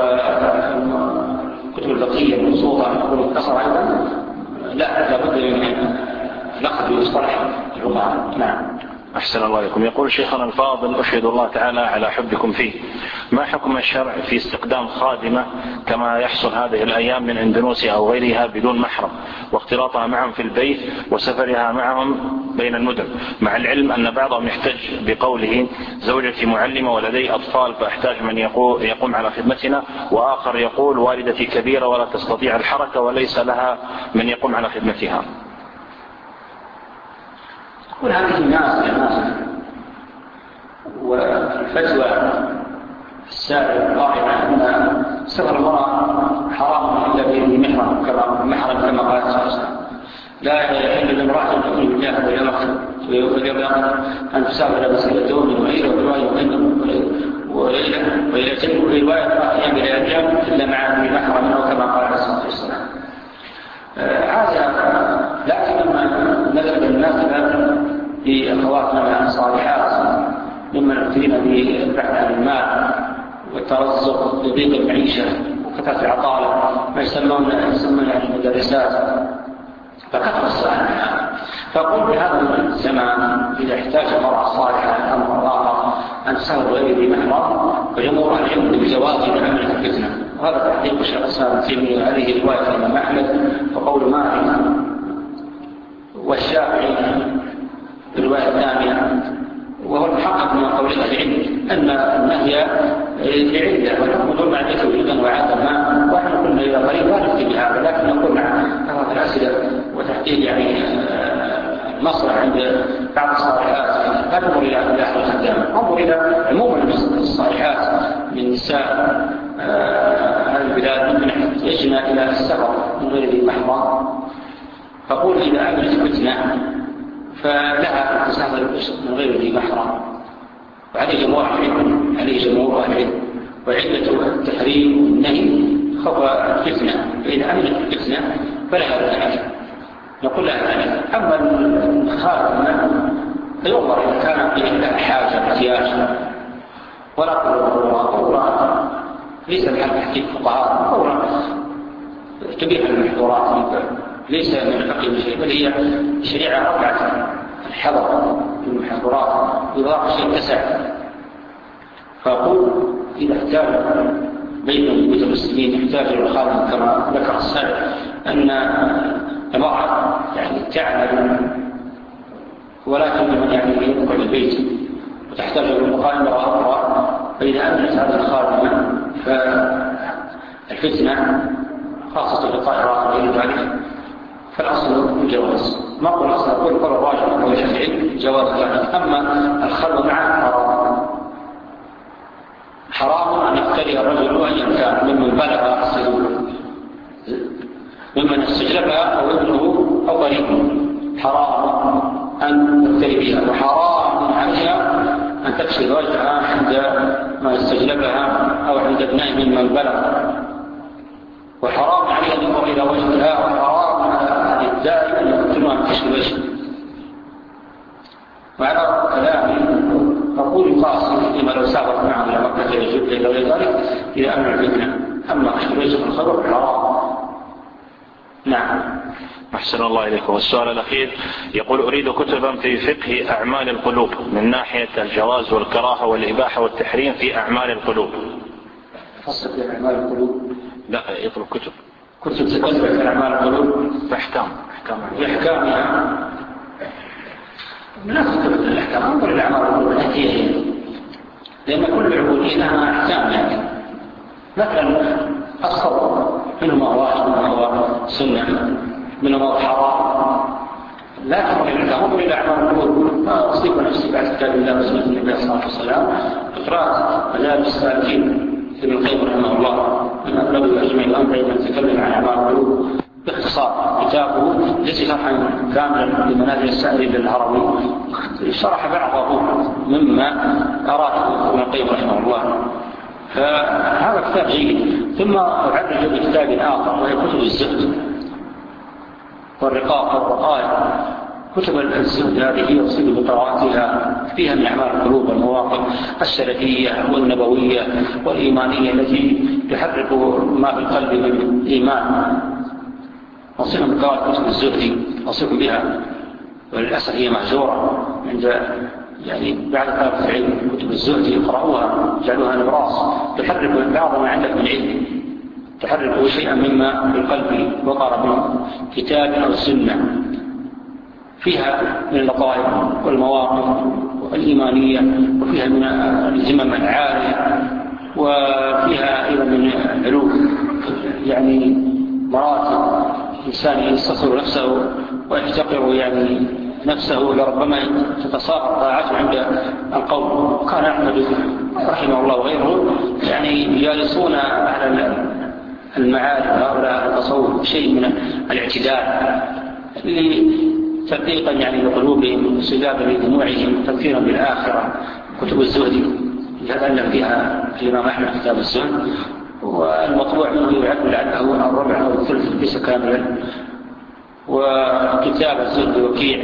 وكتب الفقهية المنصوصة والمختصرة أيضا لا لابد من نقد مصطلح اللغة. نعم. أحسن الله عليكم. يقول شيخنا الفاضل: أشهد الله تعالى على حبكم فيه، ما حكم الشرع في استخدام خادمة كما يحصل هذه الأيام من اندونيسيا أو غيرها بدون محرم، واختلاطها معهم في البيت وسفرها معهم بين المدن، مع العلم أن بعضهم يحتج بقوله: زوجتي معلمة ولدي أطفال فأحتاج من يقوم على خدمتنا، وآخر يقول: والدتي كبيرة ولا تستطيع الحركة وليس لها من يقوم على خدمتها. كل هذه الناس الناس والفتوى السابقة القائمة أن سفر المرأة حرام إلا بمحرم كما محرم كما قال صلى الله عليه وسلم. لا يحل لامرأة أن تؤمن بالله واليوم الآخر أن تسافر مسيرة يوم وليلة وليلة وليلتين وفي رواية أيام بلياليها إلا مع ذي محرم أو كما قال صلى الله عليه وسلم. هذا لكن لما نزل النازلة بأخواتنا الصالحات ممن ابتلينا بالبحث عن المال والترزق وضيق المعيشة وكثرة العطالة ما يسمون يسمون يعني المدرسات، فكثر السؤال عنها. فقل بهذا الزمان إذا احتاج المرأة الصالحة أمر الله أن تسافر غير ذي محرم فجمهور العلم بجواز عمل الفتنة، وهذا تحقيق الشيخ الإسلام ابن تيمية. هذه رواية الإمام أحمد وقول مالك والشافعي الرواية الثانية، وهو المحقق من قول العلم أن النهي لعلة والحكم دون معرفة وجودا وعادا ما، ونحن قلنا إذا قريب لا نفتي بهذا، لكن نقول مع كثرة الأسئلة وتحقيق يعني المصلحة عند بعض الصالحات لا تنظر إلى أهل الخدام، انظر إلى عموم الصالحات من نساء هذه البلاد ممكن يجنى إلى السفر من غير ذي محرم. فقول إذا عملت فتنة فلها تسافر من غير ذي محرم، وعليه جمهور العلم عليه جمهور العلم وعلة التحريم والنهي خوف الفتنة، فإذا أمنت الفتنة فلها ذلك نقول لها ذلك. أما الخاتمة فينظر إذا كان فيه لها حاجة احتياج ولا ضرورة ليس محل تحقيق فقهاء ضرورة تبيح المحظورات، ليس من الفقه شيء، بل هي شريعة رفعت الحظر في المحظورات إضافة شيء تسع. فأقول إذا احتاج بيت من بيوت المسلمين يحتاج إلى الخادم كما ذكر السائل أن المرأة يعني تعمل ولكن من يعني يقعد البيت وتحتاج إلى المقائمة أخرى، فإذا أمنت هذه الخادمة فالفتنة خاصة بالطائرات وغير ذلك فالأصل الجواز. ما أقول الأصل، أقول قول الراجح أو الشافعي جواز ذلك. أما الخلوة معه حرام، حرام أن يقتري الرجل أيا كان ممن بلغ السجود ممن استجلبها أو ابنه أو قريبه، حرام أن تقتري بها، وحرام عليها أن تكشف وجهها عند ما استجلبها أو عند ابنائه ممن بلغ، وحرام عليها أن ينظر إلى وجهها، وحرام على الداعي أن يقتلها عن كشف وجهه. وعلى كلامي أقول القاسم لما لو سافرت معه إلى مكة يجب إلى غير ذلك إلى أمن الفتنة، أما كشف وجه الخبر حرام. نعم. أحسن الله إليكم. والسؤال الأخير يقول: أريد كتبا في فقه أعمال القلوب من ناحية الجواز والكراهة والإباحة والتحريم في أعمال القلوب. فصل في أعمال القلوب؟ لا، يطلب كتب كتب تتبع في أعمال القلوب بأحكام أحكام بأحكامها. لا تكتب الأحكام، انظر إلى أعمال القلوب التي هي، لأن كل العبودية لها أحكام. يعني مثلا الصبر منه ما هو واجب، منه ما هو سنة، منه ما هو حرام. لا تنظر إلى الأحكام، انظر إلى أعمال القلوب. ما أصيب نفسي بعد كتاب الله وسنة النبي صلى الله عليه وسلم قراءة مجالس السالكين ابن القيم رحمه الله من أغلب الأجمع الأمر من تكلم عن أعمال القلوب باختصار. كتابه ليس شرحا كاملا لمنازل السائل للهروي، شرح بعضه مما أراده ابن القيم رحمه الله، فهذا كتاب جيد. ثم أعرج بكتاب آخر وهي كتب الزهد والرقاق والرقائق. كتب الزهد هذه يقصد بقراءتها فيها من أعمال القلوب والمواقف السلفية والنبوية والإيمانية التي تحرك ما في القلب من إيمان. نصيحهم بقراءة كتب الزهد، نصيحهم بها، وللأسف هي مهجورة عند يعني بعد طلبة العلم. كتب الزهد يقرأوها جعلوها نبراس تحرك بعض ما عندك من علم، تحرك شيئا مما في القلب وقر من كتاب أو سنة، فيها من اللطائف والمواقف الإيمانية، وفيها من الهمم العالية، وفيها أيضا من علوم يعني مراتب إنسان يستصغر نفسه ويحتقر يعني نفسه، لربما تتصاغر طاعته عند القوم. وكان أحمد رحمه الله وغيره يعني يجالسون أهل المعارف هؤلاء التصوف شيء من الاعتدال تدقيقا يعني لقلوبهم واستجابة لدموعهم تذكيرا بالآخرة. كتب الزهد هذا ألف فيها الإمام أحمد كتاب الزهد، والمطبوع منه يعد لعله الربع أو الثلث ليس كاملا. وكتاب الزهد وكيع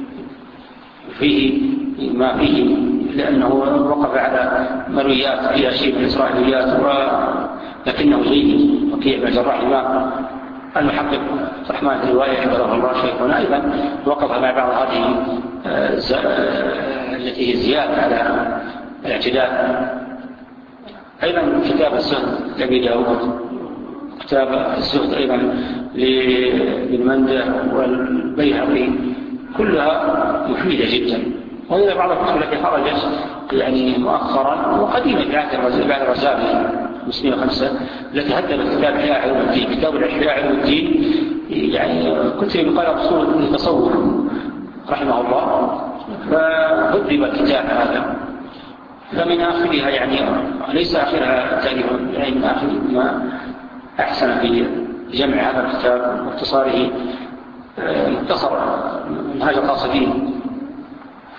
فيه ما فيه، لأنه وقف على مرويات فيها شيء من الإسرائيليات، ولكنه جيد. وكيع بن جراح الإمام المحقق رحمه الرواية حفظه الله شيخنا أيضا وقف مع بعض هذه التي هي زيادة على الاعتدال. أيضا كتاب الزهد لأبي داود، كتاب الزهد أيضا لابن مندة والبيهقي، كلها مفيدة جدا. وإذا بعض الكتب التي خرجت يعني مؤخرا وقديمة في عهد بعد الرسائل المسلمين الخمسة التي هدمت كتاب إحياء علوم الدين. كتاب الإحياء علوم الدين يعني كتب قال أصول التصوف رحمه الله، فهدم الكتاب هذا. فمن آخرها يعني ليس آخرها تأليف، يعني من آخر ما أحسن في جمع هذا الكتاب واختصاره مختصر منهاج القاصدين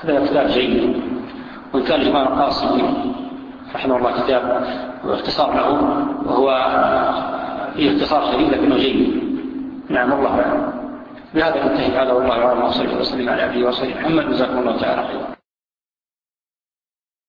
هذا كتاب جيد، وإن كان الإمام القاسمي رحمه الله كتاب واختصار له، وهو فيه اختصار شديد لكنه جيد. نعم الله أعلم. بهذا ننتهي هذا والله أعلم، وصلى الله وسلم على عبده ورسوله محمد، جزاكم الله تعالى خيرا.